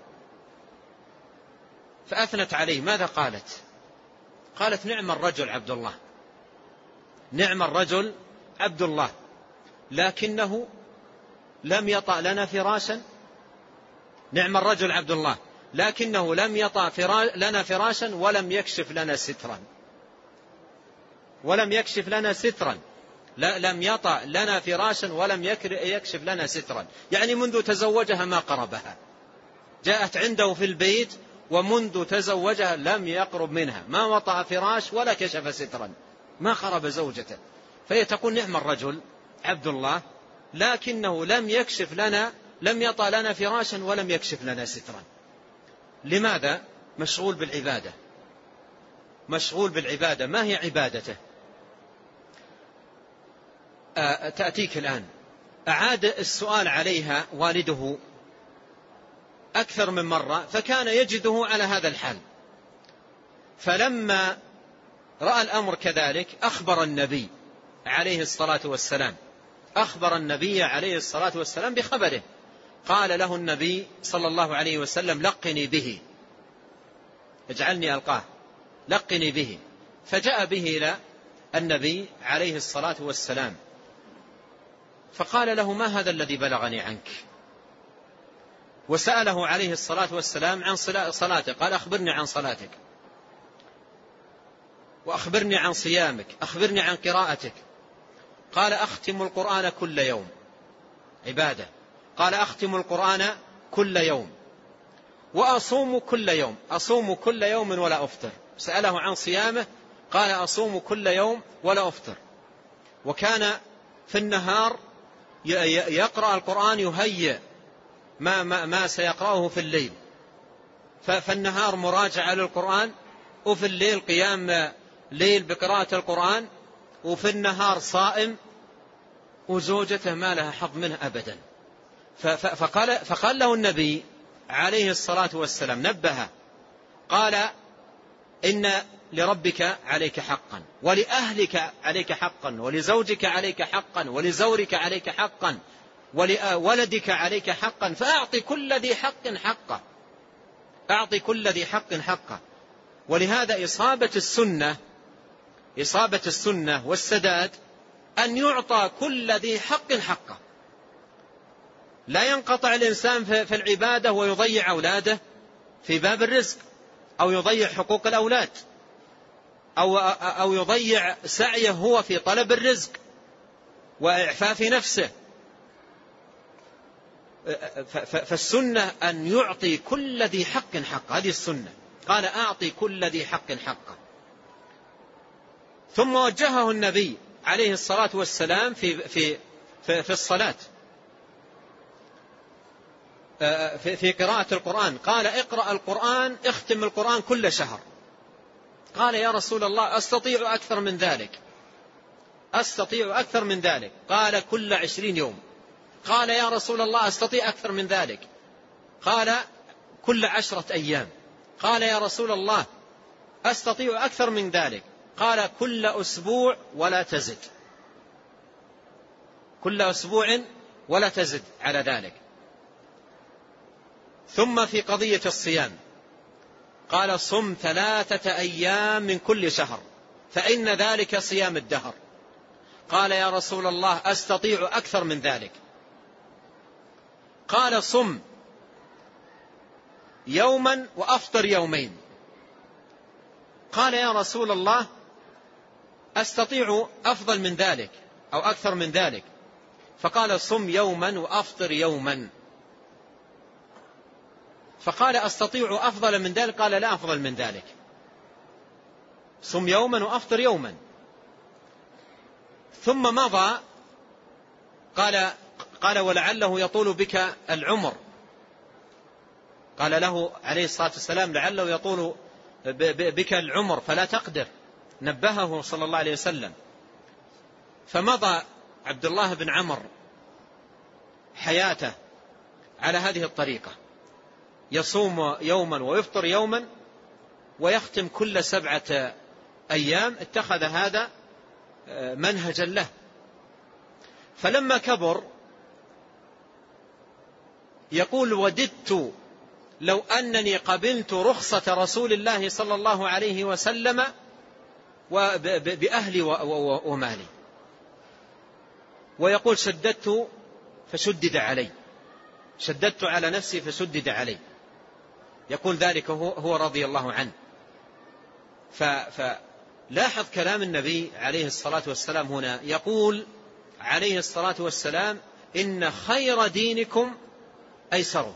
فأثنت عليه. ماذا قالت؟ قالت نعم الرجل عبد الله، نعم الرجل عبد الله، لكنه لم يطأ لنا فراشا. نعم الرجل عبد الله لكنه لم يطأ لنا فراشا ولم يكشف لنا سترا، ولم يكشف لنا سترا، لا لم يطأ لنا فراشا ولم يكشف لنا سترا، يعني منذ تزوجها ما قربها، جاءت عنده في البيت ومنذ تزوجها لم يقرب منها، ما وطأ فراش ولا كشف سترا، ما قرب زوجته. فهي تقول نعم الرجل عبد الله لكنه لم يكشف لنا، لم يطأ لنا فراشا ولم يكشف لنا سترا. لماذا؟ مشغول بالعبادة، مشغول بالعبادة. ما هي عبادته؟ آه تأتيك الآن. أعاد السؤال عليها والده أكثر من مرة، فكان يجده على هذا الحال، فلما رأى الأمر كذلك أخبر النبي عليه الصلاة والسلام، أخبر النبي عليه الصلاة والسلام بخبره. قال له النبي صلى الله عليه وسلم لقني به، اجعلني ألقاه، لقني به. فجاء به إلى النبي عليه الصلاة والسلام فقال له ما هذا الذي بلغني عنك؟ وسأله عليه الصلاة والسلام عن صلاته، قال أخبرني عن صلاتك، وأخبرني عن صيامك، أخبرني عن قراءتك. قال أختم القرآن كل يوم، عبادة. قال أختم القرآن كل يوم وأصوم كل يوم، أصوم كل يوم ولا أفطر. سأله عن صيامه قال أصوم كل يوم ولا أفطر. وكان في النهار يقرأ القرآن يهيئ ما, ما, ما سيقرأه في الليل، فالنهار مراجعة للقرآن، وفي الليل قيام ليل بقراءة القرآن، وفي النهار صائم، وزوجته ما لها حظ منه أبدا. فقال, فقال له النبي عليه الصلاة والسلام نبه، قال إن لربك عليك حقا، ولأهلك عليك حقا، ولزوجك عليك حقا، ولزورك عليك حقا، ولولدك عليك حقا، فأعطي كل ذي حق حقه، أعطي كل ذي حق حقه. ولهذا إصابة السنة، إصابة السنة والسداد أن يعطى كل ذي حق حقه. لا ينقطع الإنسان في العبادة ويضيع أولاده في باب الرزق، أو يضيع حقوق الأولاد، أو, أو يضيع سعيه هو في طلب الرزق وإعفاف نفسه. فالسنة أن يعطي كل ذي حق حقه، هذه السنة. قال أعطي كل ذي حق حقه. ثم وجهه النبي عليه الصلاة والسلام في, في, في, في الصلاة في, في قراءة القرآن، قال اقرأ القرآن، اختم القرآن كل شهر. قال يا رسول الله أستطيع أكثر من ذلك، أستطيع أكثر من ذلك. قال كل عشرين يوم. قال يا رسول الله أستطيع أكثر من ذلك. قال كل عشرة أيام. قال يا رسول الله أستطيع أكثر من ذلك. قال كل أسبوع ولا تزد، كل أسبوع ولا تزد على ذلك. ثم في قضية الصيام قال صم ثلاثة أيام من كل شهر فإن ذلك صيام الدهر. قال يا رسول الله أستطيع أكثر من ذلك. قال صم يوما وأفطر يومين. قال يا رسول الله أستطيع أفضل من ذلك أو أكثر من ذلك. فقال صم يوما وأفطر يوما. فقال أستطيع أفضل من ذلك. قال لا أفضل من ذلك، صم يوما وأفطر يوما. ثم مضى. قال قال ولعله يطول بك العمر. قال له عليه الصلاة والسلام لعله يطول بك العمر فلا تقدر، نبهه صلى الله عليه وسلم. فمضى عبد الله بن عمرو حياته على هذه الطريقة، يصوم يوما ويفطر يوما ويختم كل سبعة أيام. اتخذ هذا منهجا له. فلما كبر يقول وددت لو أنني قبلت رخصة رسول الله صلى الله عليه وسلم بأهلي ومالي. ويقول شددت فشدد علي، شددت على نفسي فشدد علي. يقول ذلك هو رضي الله عنه. فلاحظ كلام النبي عليه الصلاة والسلام هنا، يقول عليه الصلاة والسلام إن خير دينكم أيسره.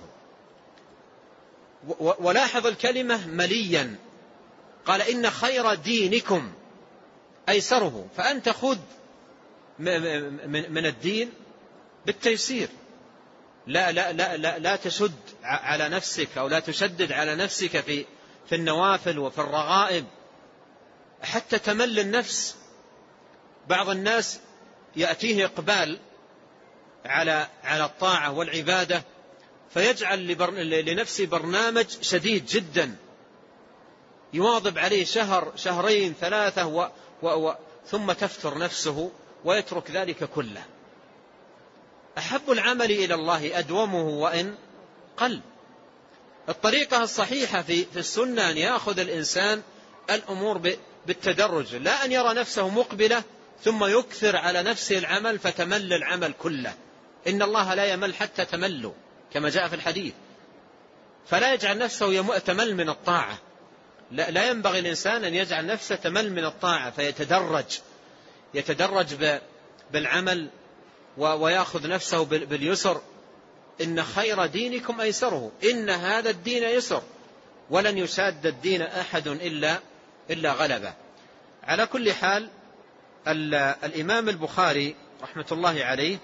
ولاحظ الكلمة مليا، قال إن خير دينكم أيسره، فأنت خذ من الدين بالتيسير، لا, لا, لا, لا, لا تشد على نفسك أو لا تشدد على نفسك في, في النوافل وفي الرغائب حتى تمل النفس. بعض الناس يأتيه إقبال على على الطاعة والعبادة فيجعل لنفسه برنامج شديد جدا يواظب عليه شهر شهرين ثلاثة و و و ثم تفتر نفسه ويترك ذلك كله. أحب العمل إلى الله أدومه وإن قل. الطريقة الصحيحة في في السنة أن يأخذ الإنسان الأمور بالتدرج، لا أن يرى نفسه مقبلة ثم يكثر على نفسه العمل فتمل العمل كله. إن الله لا يمل حتى تملوا كما جاء في الحديث. فلا يجعل نفسه تمل من الطاعة، لا, لا ينبغي الإنسان أن يجعل نفسه تمل من الطاعة، فيتدرج يتدرج بالعمل ويأخذ نفسه باليسر. إن خير دينكم أيسره، إن هذا الدين يسر ولن يشاد الدين أحد إلا, إلا غلبه. على كل حال الإمام البخاري رحمة الله عليه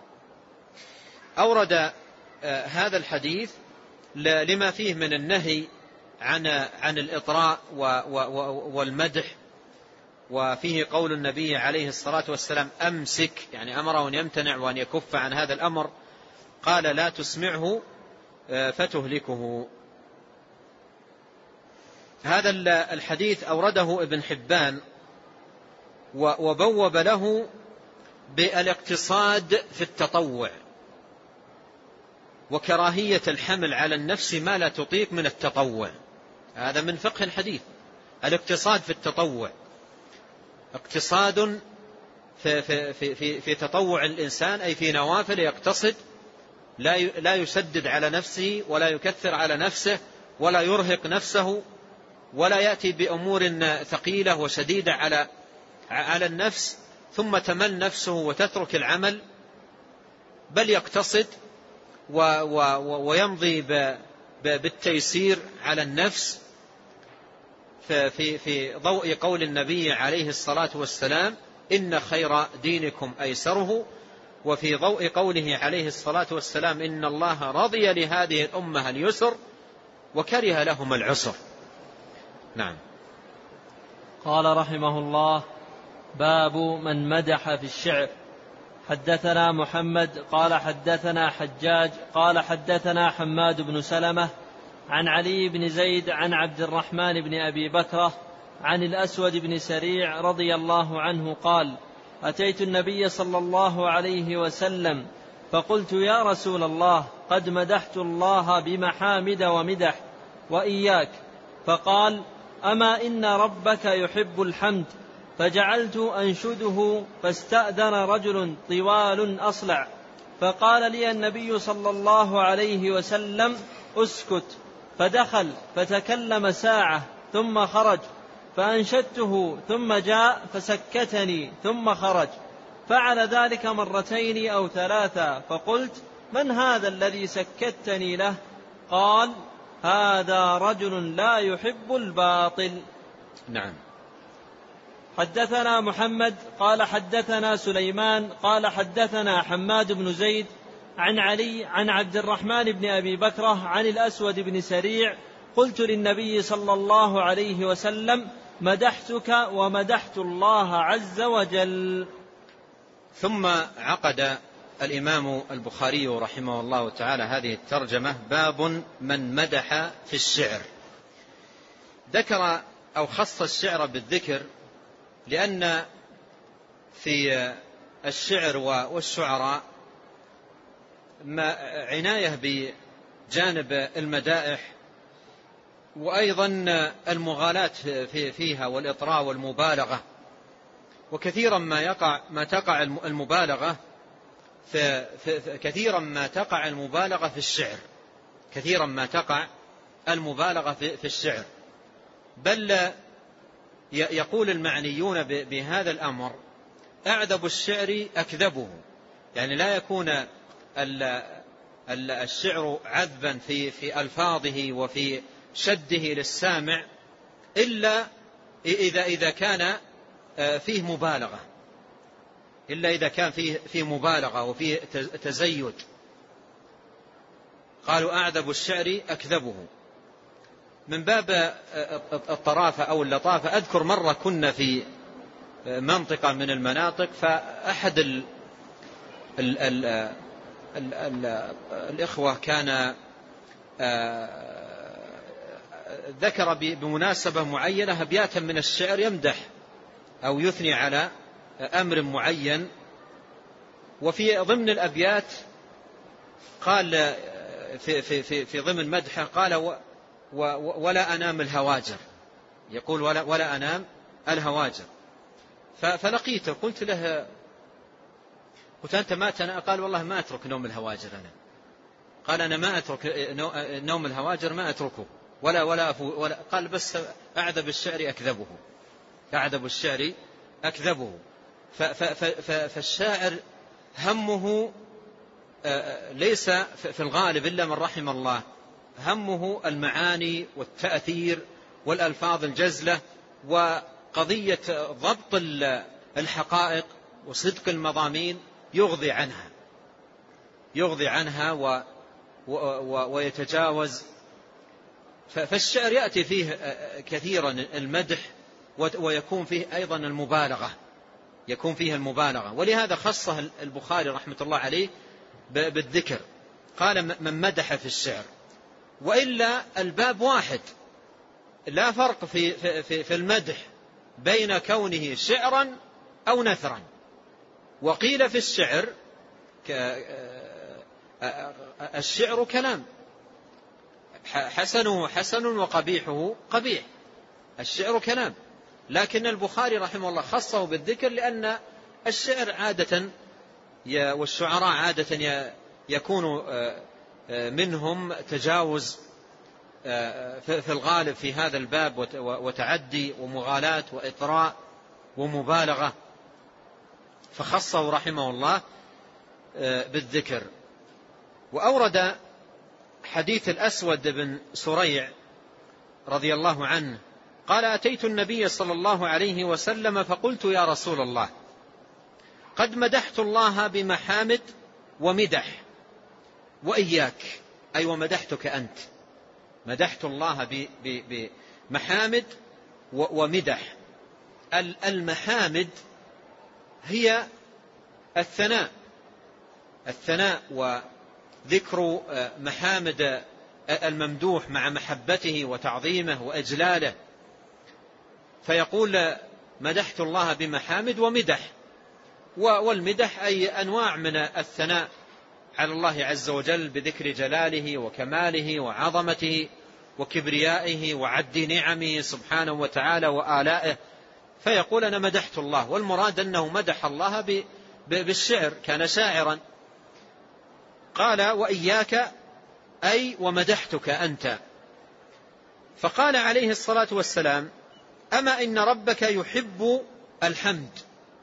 أورد هذا الحديث لما فيه من النهي عن عن الإطراء والمدح، وفيه قول النبي عليه الصلاة والسلام أمسك، يعني أمره أن يمتنع وأن يكف عن هذا الأمر. قال لا تسمعه فتهلكه. هذا الحديث أورده ابن حبان وبوب له بالاقتصاد في التطوع وكراهية الحمل على النفس ما لا تطيق من التطوع. هذا من فقه الحديث، الاقتصاد في التطوع، اقتصاد في, في, في, في, في تطوع الإنسان أي في نوافل، يقتصد لا لا يسدد على نفسه ولا يكثر على نفسه ولا يرهق نفسه ولا يأتي بأمور ثقيلة وشديدة على على النفس ثم تمل نفسه وتترك العمل، بل يقتصد ويمضي بالتيسير على النفس في في ضوء قول النبي عليه الصلاة والسلام إن خير دينكم أيسره، وفي ضوء قوله عليه الصلاة والسلام إن الله رضي لهذه الأمة اليسر وكره لهم العسر. نعم. قال رحمه الله باب من مدح في الشعر. حدثنا محمد قال حدثنا حجاج قال حدثنا حماد بن سلمة عن علي بن زيد عن عبد الرحمن بن أبي بكرة عن الأسود بن سريع رضي الله عنه قال أتيت النبي صلى الله عليه وسلم فقلت يا رسول الله قد مدحت الله بمحامد ومدح وإياك، فقال أما إن ربك يحب الحمد، فجعلت أنشده فاستأذن رجل طوال أصلع، فقال لي النبي صلى الله عليه وسلم اسكت، فدخل فتكلم ساعة ثم خرج، فأنشدته ثم جاء فسكتني ثم خرج، فعل ذلك مرتين أو ثلاثة، فقلت من هذا الذي سكتني له؟ قال هذا رجل لا يحب الباطل. نعم. حدثنا محمد قال حدثنا سليمان قال حدثنا حماد بن زيد عن علي عن عبد الرحمن بن أبي بكرة عن الأسود بن سريع قلت للنبي صلى الله عليه وسلم مدحتك ومدحت الله عز وجل. ثم عقد الإمام البخاري رحمه الله تعالى هذه الترجمة باب من مدح في الشعر. ذكر أو خص الشعر بالذكر لأن في الشعر والشعراء عناية بجانب المدائح، وأيضا المغالاة فيها والإطراء والمبالغة. وكثيرا ما يقع ما تقع المبالغة في في كثيرا ما تقع المبالغة في الشعر كثيرا ما تقع المبالغة في, في الشعر بل يقول المعنيون بهذا الأمر: أعذب الشعر أكذبه. يعني لا يكون الشعر عذبا في في ألفاظه وفي شده للسامع إلا إذا إذا كان فيه مبالغة إلا إذا كان فيه فيه مبالغة وفيه تزيد. قالوا: أعذب الشعر أكذبه. من باب الطرافة أو اللطافة، أذكر مرة كنا في منطقة من المناطق، فأحد ال ال ال ال ال الإخوة كان ذكر بمناسبة معينة أبياتا من الشعر يمدح أو يثني على أمر معين، وفي ضمن الأبيات قال في, في, في, في ضمن مدحه قال: و و ولا أنام الهواجر. يقول: ولا, ولا أنام الهواجر. فلقيته قلت له: قلت: أنت ما تنام؟ قال: والله ما أترك نوم الهواجر أنا. قال: أنا ما أترك نوم الهواجر، ما أتركه ولا ولا, ولا قال: بس أعذب الشعر أكذبه أعذب الشعر أكذبه. فالشاعر همه ليس في الغالب إلا من رحم الله، همه المعاني والتأثير والألفاظ الجزلة وقضية ضبط الحقائق وصدق المضامين، يغضي عنها يغضي عنها و ويتجاوز. فالشعر يأتي فيه كثيرا المدح، ويكون فيه أيضا المبالغة يكون فيه المبالغة ولهذا خصه البخاري رحمة الله عليه بالذكر، قال: من مدح في الشعر. وإلا الباب واحد، لا فرق في, في, في المدح بين كونه شعرا أو نثرا. وقيل في الشعر الشعر كلام، حسنه حسن وقبيحه قبيح. الشعر كلام، لكن البخاري رحمه الله خصه بالذكر لأن الشعر عادة والشعراء عادة يكون منهم تجاوز في الغالب في هذا الباب، وتعدي ومغالاة وإطراء ومبالغة، فخصه رحمه الله بالذكر. وأورد حديث الأسود بن سريع رضي الله عنه قال: أتيت النبي صلى الله عليه وسلم فقلت: يا رسول الله، قد مدحت الله بمحامد ومدح وإياك، أي ومدحتك أنت. مدحت الله بمحامد ومدح. المحامد هي الثناء الثناء وذكر محامد الممدوح مع محبته وتعظيمه وإجلاله. فيقول: مدحت الله بمحامد ومدح. والمدح أي أنواع من الثناء على الله عز وجل بذكر جلاله وكماله وعظمته وكبريائه وعد نعمه سبحانه وتعالى وآلائه. فيقول: أنا مدحت الله، والمراد أنه مدح الله بالشعر، كان شاعرا. قال: وإياك، أي ومدحتك أنت. فقال عليه الصلاة والسلام: أما إن ربك يحب الحمد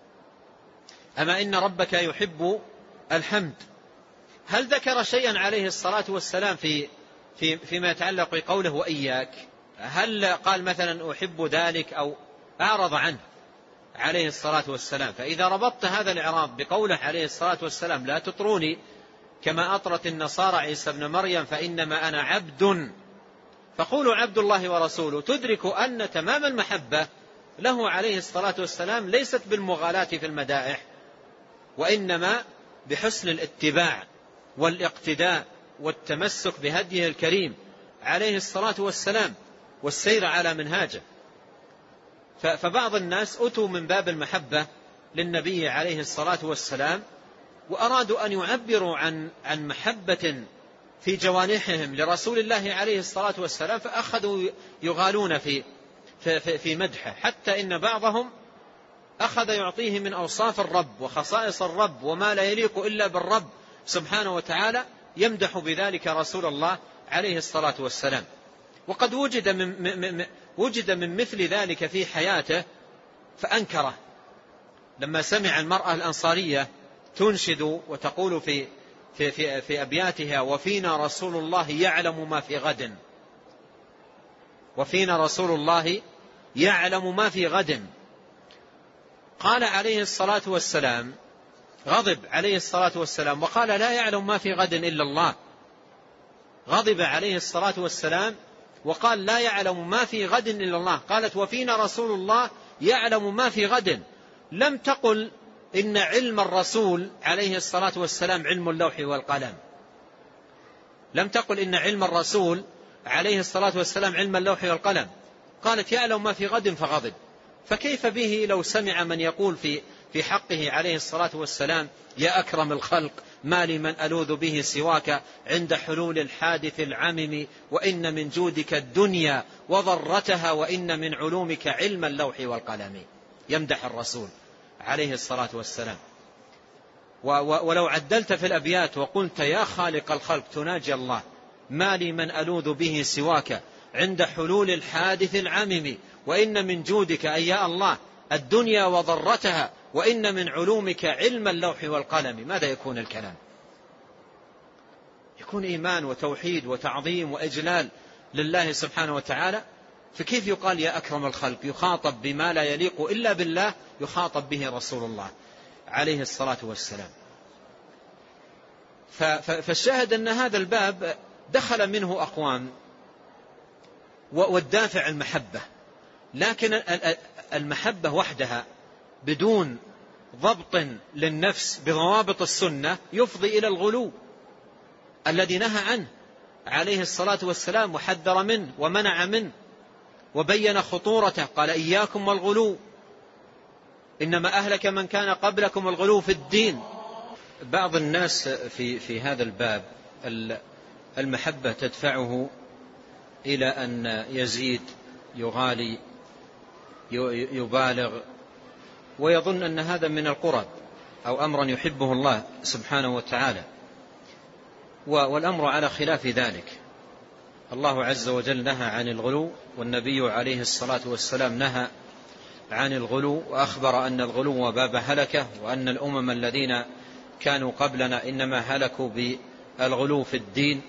أما إن ربك يحب الحمد. هل ذكر شيئا عليه الصلاة والسلام في في فيما يتعلق بقوله وإياك؟ هل قال مثلا أحب ذلك أو أعرض عنه عليه الصلاة والسلام؟ فإذا ربطت هذا الإعراض بقوله عليه الصلاة والسلام: لا تطروني كما أطرت النصارى عيسى ابن مريم فإنما أنا عبد، فقولوا عبد الله ورسوله، تدرك أن تمام المحبة له عليه الصلاة والسلام ليست بالمغالاة في المدائح، وإنما بحسن الاتباع والاقتداء والتمسك بهديه الكريم عليه الصلاة والسلام والسير على منهاجه. فبعض الناس أتوا من باب المحبة للنبي عليه الصلاة والسلام وأرادوا أن يعبروا عن عن محبة في جوانحهم لرسول الله عليه الصلاة والسلام، فأخذوا يغالون في في في مدحه، حتى إن بعضهم أخذ يعطيه من أوصاف الرب وخصائص الرب وما لا يليق إلا بالرب سبحانه وتعالى، يمدح بذلك رسول الله عليه الصلاة والسلام. وقد وجد من وجد من مثل ذلك في حياته فأنكره، لما سمع المرأة الأنصارية تنشد وتقول في في في, في أبياتها: وفينا رسول الله يعلم ما في غد، وفينا رسول الله يعلم ما في غد. قال عليه الصلاة والسلام، غضب عليه الصلاة والسلام وقال: لا يعلم ما في غد إلا الله. غضب عليه الصلاة والسلام وقال: لا يعلم ما في غد إلا الله. قالت: وفينا رسول الله يعلم ما في غد. لم تقل إن علم الرسول عليه الصلاة والسلام علم اللوح والقلم، لم تقل إن علم الرسول عليه الصلاة والسلام علم اللوح والقلم، قالت: يعلم ما في غد، فغضب. فكيف به لو سمع من يقول في في حقه عليه الصلاة والسلام: يا أكرم الخلق ما لي من ألوذ به سواك عند حلول الحادث العمم، وإن من جودك الدنيا وضرتها، وإن من علومك علم اللوح والقلم. يمدح الرسول عليه الصلاة والسلام. ولو عدلت في الأبيات وقلت: يا خالق الخلق تناجي الله ما لي من ألوذ به سواك عند حلول الحادث العمم، وإن من جودك أي يا الله الدنيا وضرتها، وإن من علومك علم اللوح والقلم، ماذا يكون الكلام؟ يكون إيمان وتوحيد وتعظيم وإجلال لله سبحانه وتعالى. فكيف يقال يا أكرم الخلق؟ يخاطب بما لا يليق إلا بالله، يخاطب به رسول الله عليه الصلاة والسلام. فالشاهد أن هذا الباب دخل منه أقوام، والدافع المحبة، لكن المحبة وحدها بدون ضبط للنفس بضوابط السنة يفضي إلى الغلو الذي نهى عنه عليه الصلاة والسلام، وحذر منه ومنع منه وبين خطورته. قال: إياكم والغلو إنما أهلك من كان قبلكم الغلو في الدين. بعض الناس في في هذا الباب المحبة تدفعه إلى أن يزيد، يغالي، يبالغ، ويظن أن هذا من القرب أو أمرا يحبه الله سبحانه وتعالى، والأمر على خلاف ذلك. الله عز وجل نهى عن الغلو، والنبي عليه الصلاة والسلام نهى عن الغلو، وأخبر أن الغلو باب هلكة، وأن الأمم الذين كانوا قبلنا إنما هلكوا بالغلو في الدين.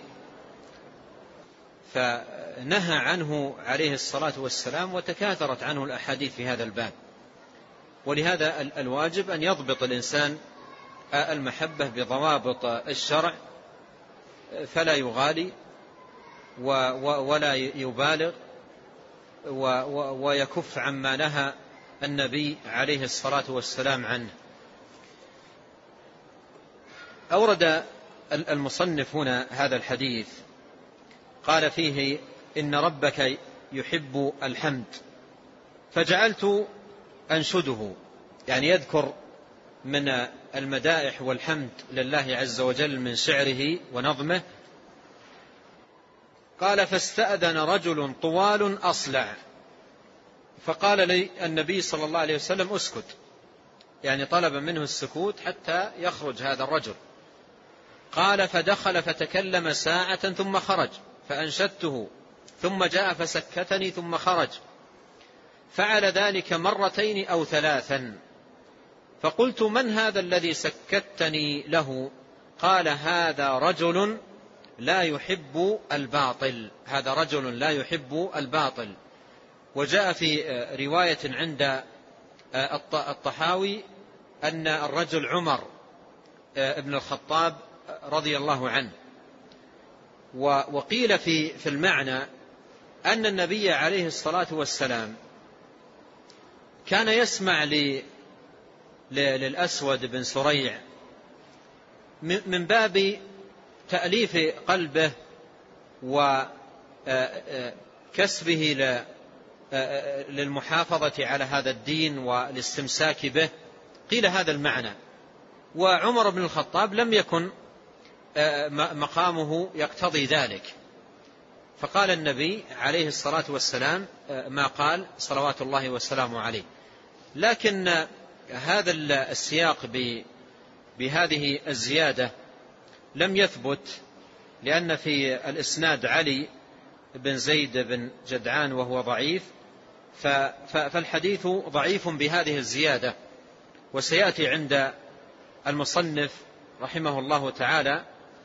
فنهى عنه عليه الصلاة والسلام، وتكاثرت عنه الأحاديث في هذا الباب. ولهذا الواجب أن يضبط الإنسان المحبة بضوابط الشرع، فلا يغالي ولا يبالغ، ويكف عما نهى النبي عليه الصلاة والسلام عنه. أورد المصنف هنا هذا الحديث، قال فيه: إن ربك يحب الحمد، فجعلت أنشده، يعني يذكر من المدائح والحمد لله عز وجل من شعره ونظمه. قال: فاستأذن رجل طوال أصلع، فقال لي النبي صلى الله عليه وسلم: اسكت، يعني طلب منه السكوت حتى يخرج هذا الرجل. قال: فدخل فتكلم ساعة ثم خرج، فأنشدته، ثم جاء فسكتني ثم خرج، فعل ذلك مرتين أو ثلاثا. فقلت: من هذا الذي سكتني له؟ قال: هذا رجل لا يحب الباطل، هذا رجل لا يحب الباطل. وجاء في رواية عند الطحاوي أن الرجل عمر ابن الخطاب رضي الله عنه. وقيل في في المعنى أن النبي عليه الصلاة والسلام كان يسمع للأسود بن سريع من باب تأليف قلبه وكسبه للمحافظة على هذا الدين والاستمساك به. قيل هذا المعنى، وعمر بن الخطاب لم يكن مقامه يقتضي ذلك، فقال النبي عليه الصلاة والسلام ما قال صلوات الله والسلام عليه. لكن هذا السياق بهذه الزيادة لم يثبت، لأن في الإسناد علي بن زيد بن جدعان وهو ضعيف، فالحديث ضعيف بهذه الزيادة. وسيأتي عند المصنف رحمه الله تعالى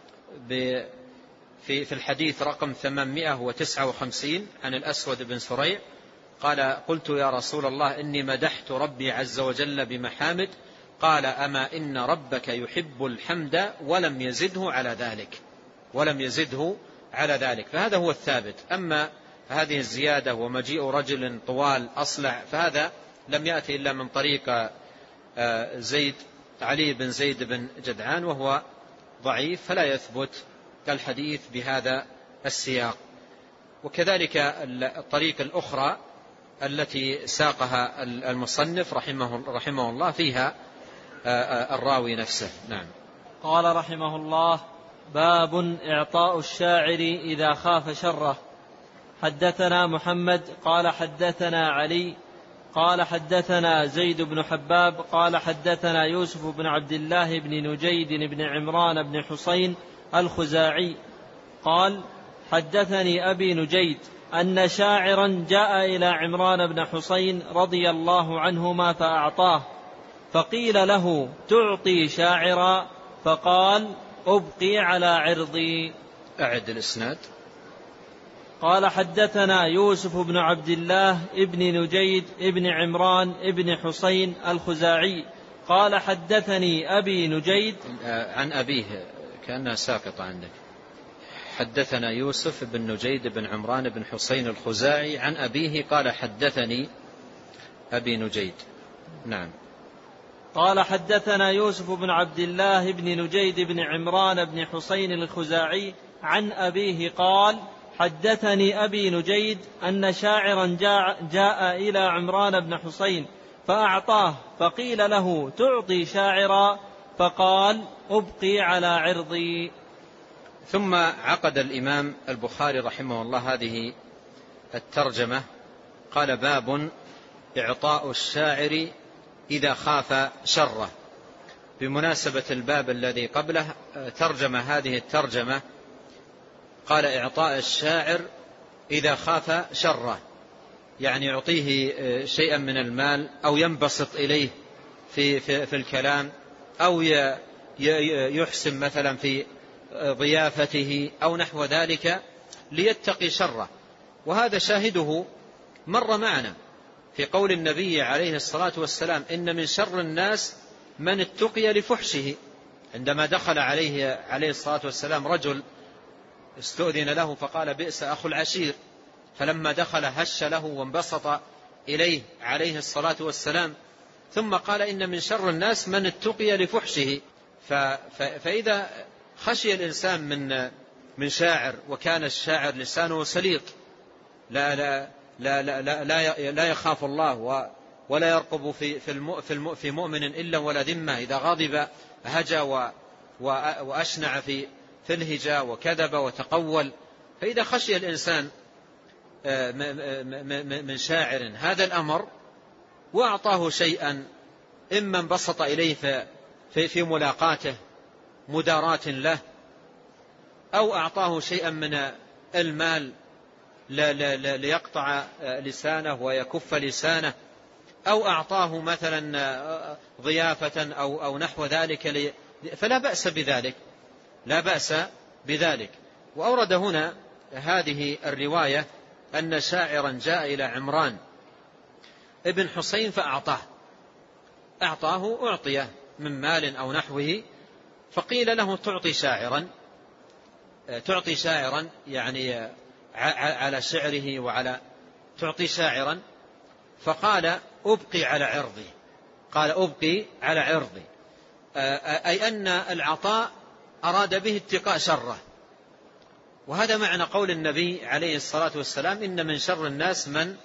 في الحديث رقم ثمانمائة وتسعة وخمسين عن الأسود بن سريع قال قلت يا رسول الله إني مدحت ربي عز وجل بمحامد، قال أما إن ربك يحب الحمد ولم يزده على ذلك، ولم يزده على ذلك. فهذا هو الثابت. أما هذه الزيادة ومجيء رجل طوال أصلع فهذا لم يأتي إلا من طريق زيد علي بن زيد بن جدعان وهو ضعيف، فلا يثبت الحديث بهذا السياق. وكذلك الطريق الأخرى التي ساقها المصنف رحمه, رحمه الله فيها الراوي نفسه. نعم. قال رحمه الله: باب إعطاء الشاعر إذا خاف شره. حدثنا محمد قال حدثنا علي قال حدثنا زيد بن حباب قال حدثنا يوسف بن عبد الله بن نجيد بن عمران بن حسين الخزاعي قال حدثني أبي نجيد أن شاعرا جاء إلى عمران بن حسين رضي الله عنهما فأعطاه، فقيل له: تعطي شاعرا؟ فقال: أبقي على عرضي. أعد الإسناد. قال حدثنا يوسف بن عبد الله ابن نجيد ابن عمران ابن حسين الخزاعي قال حدثني أبي نجيد عن أبيه، كأنها ساقطة عندك. حدثنا يوسف بن نجيد بن عمران بن حسين الخزاعي عن أبيه قال حدثني أبي نجيد. نعم. قال حدثنا يوسف بن عبد الله بن نجيد بن عمران بن حسين الخزاعي عن أبيه قال حدثني أبي نجيد أن شاعرا جاء, جاء إلى عمران بن حسين فأعطاه، فقيل له: تعطي شاعرا؟ فقال: أبقي على عرضي. ثم عقد الإمام البخاري رحمه الله هذه الترجمة، قال: باب إعطاء الشاعر إذا خاف شره. بمناسبة الباب الذي قبله ترجم هذه الترجمة قال: إعطاء الشاعر إذا خاف شره، يعني يعطيه شيئا من المال أو ينبسط إليه في, في, في الكلام، أو يحسن مثلا في ضيافته أو نحو ذلك ليتقي شره. وهذا شاهده مر معنا في قول النبي عليه الصلاة والسلام: إن من شر الناس من اتقي لفحشه. عندما دخل عليه عليه الصلاة والسلام رجل استؤذن له فقال: بئس أخو العشير، فلما دخل هش له وانبسط إليه عليه الصلاة والسلام، ثم قال: إن من شر الناس من اتقي لفحشه. فإذا خشي الإنسان من من شاعر، وكان الشاعر لسانه سليط، لا لا لا لا لا, لا, لا يخاف الله ولا يرقب في في في مؤمن إلا ولا ذمة، إذا غضب هجا وأشنع في في الهجا وكذب وتقول. فإذا خشي الإنسان من شاعر هذا الأمر وأعطاه شيئا، إما انبسط إليه في في ملاقاته مداراة له، أو أعطاه شيئا من المال ليقطع لسانه ويكف لسانه، أو أعطاه مثلا ضيافة أو أو نحو ذلك، فلا بأس بذلك، لا بأس بذلك. وأورد هنا هذه الرواية أن شاعرا جاء إلى عمران ابن حسين فأعطاه، أعطاه أعطيه من مال أو نحوه، فقيل له: تعطي شاعرا؟ تعطي شاعرا يعني على شعره وعلى تعطي شاعرا؟ فقال: أبقي على عرضي. قال: أبقي على عرضي، أي أن العطاء أراد به اتقاء شره. وهذا معنى قول النبي عليه الصلاة والسلام: إن من شر الناس من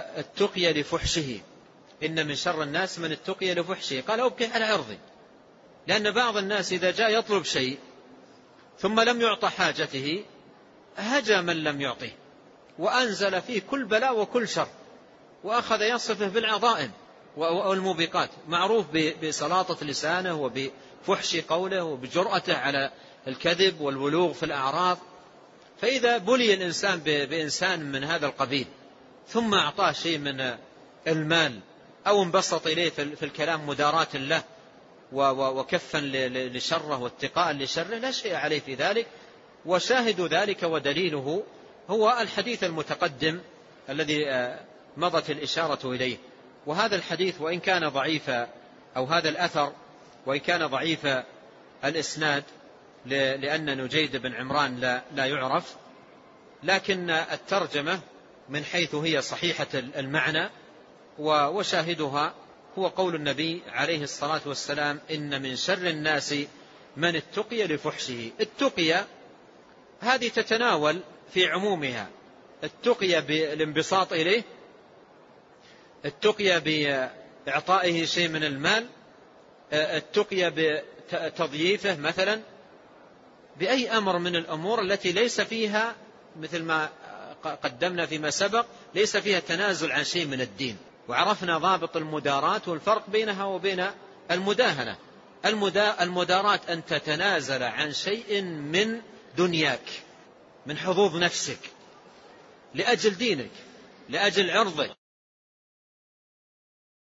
اتقي لفحشه. إن من شر الناس من اتقي لفحشه. قال: أبقي على عرضي، لأن بعض الناس إذا جاء يطلب شيء ثم لم يعطى حاجته هجى من لم يعطه وأنزل فيه كل بلاء وكل شر، وأخذ يصفه بالعظائم والموبقات، معروف بسلاطة لسانه وبفحش قوله وبجرأته على الكذب والولوغ في الأعراض. فإذا بلي الإنسان بإنسان من هذا القبيل ثم أعطاه شيء من المال أو انبسط إليه في الكلام مداراة له وكفا لشره واتقاء لشره، لا شيء عليه في ذلك. وشاهد ذلك ودليله هو الحديث المتقدم الذي مضت الإشارة إليه. وهذا الحديث وإن كان ضعيف، أو هذا الأثر وإن كان ضعيف الإسناد لأن نجيد بن عمران لا, لا يعرف، لكن الترجمة من حيث هي صحيحة المعنى وشاهدها هو قول النبي عليه الصلاة والسلام: إن من شر الناس من اتقي لفحشه. التقي هذه تتناول في عمومها، التقي بالانبساط إليه، التقي بإعطائه شيء من المال، التقي بتضييفه مثلا، بأي أمر من الأمور التي ليس فيها مثل ما قدمنا فيما سبق ليس فيها تنازل عن شيء من الدين. وعرفنا ضابط المداراة والفرق بينها وبين المداهنة. المداراة أن تتنازل عن شيء من دنياك، من حظوظ نفسك، لأجل دينك، لأجل عرضك.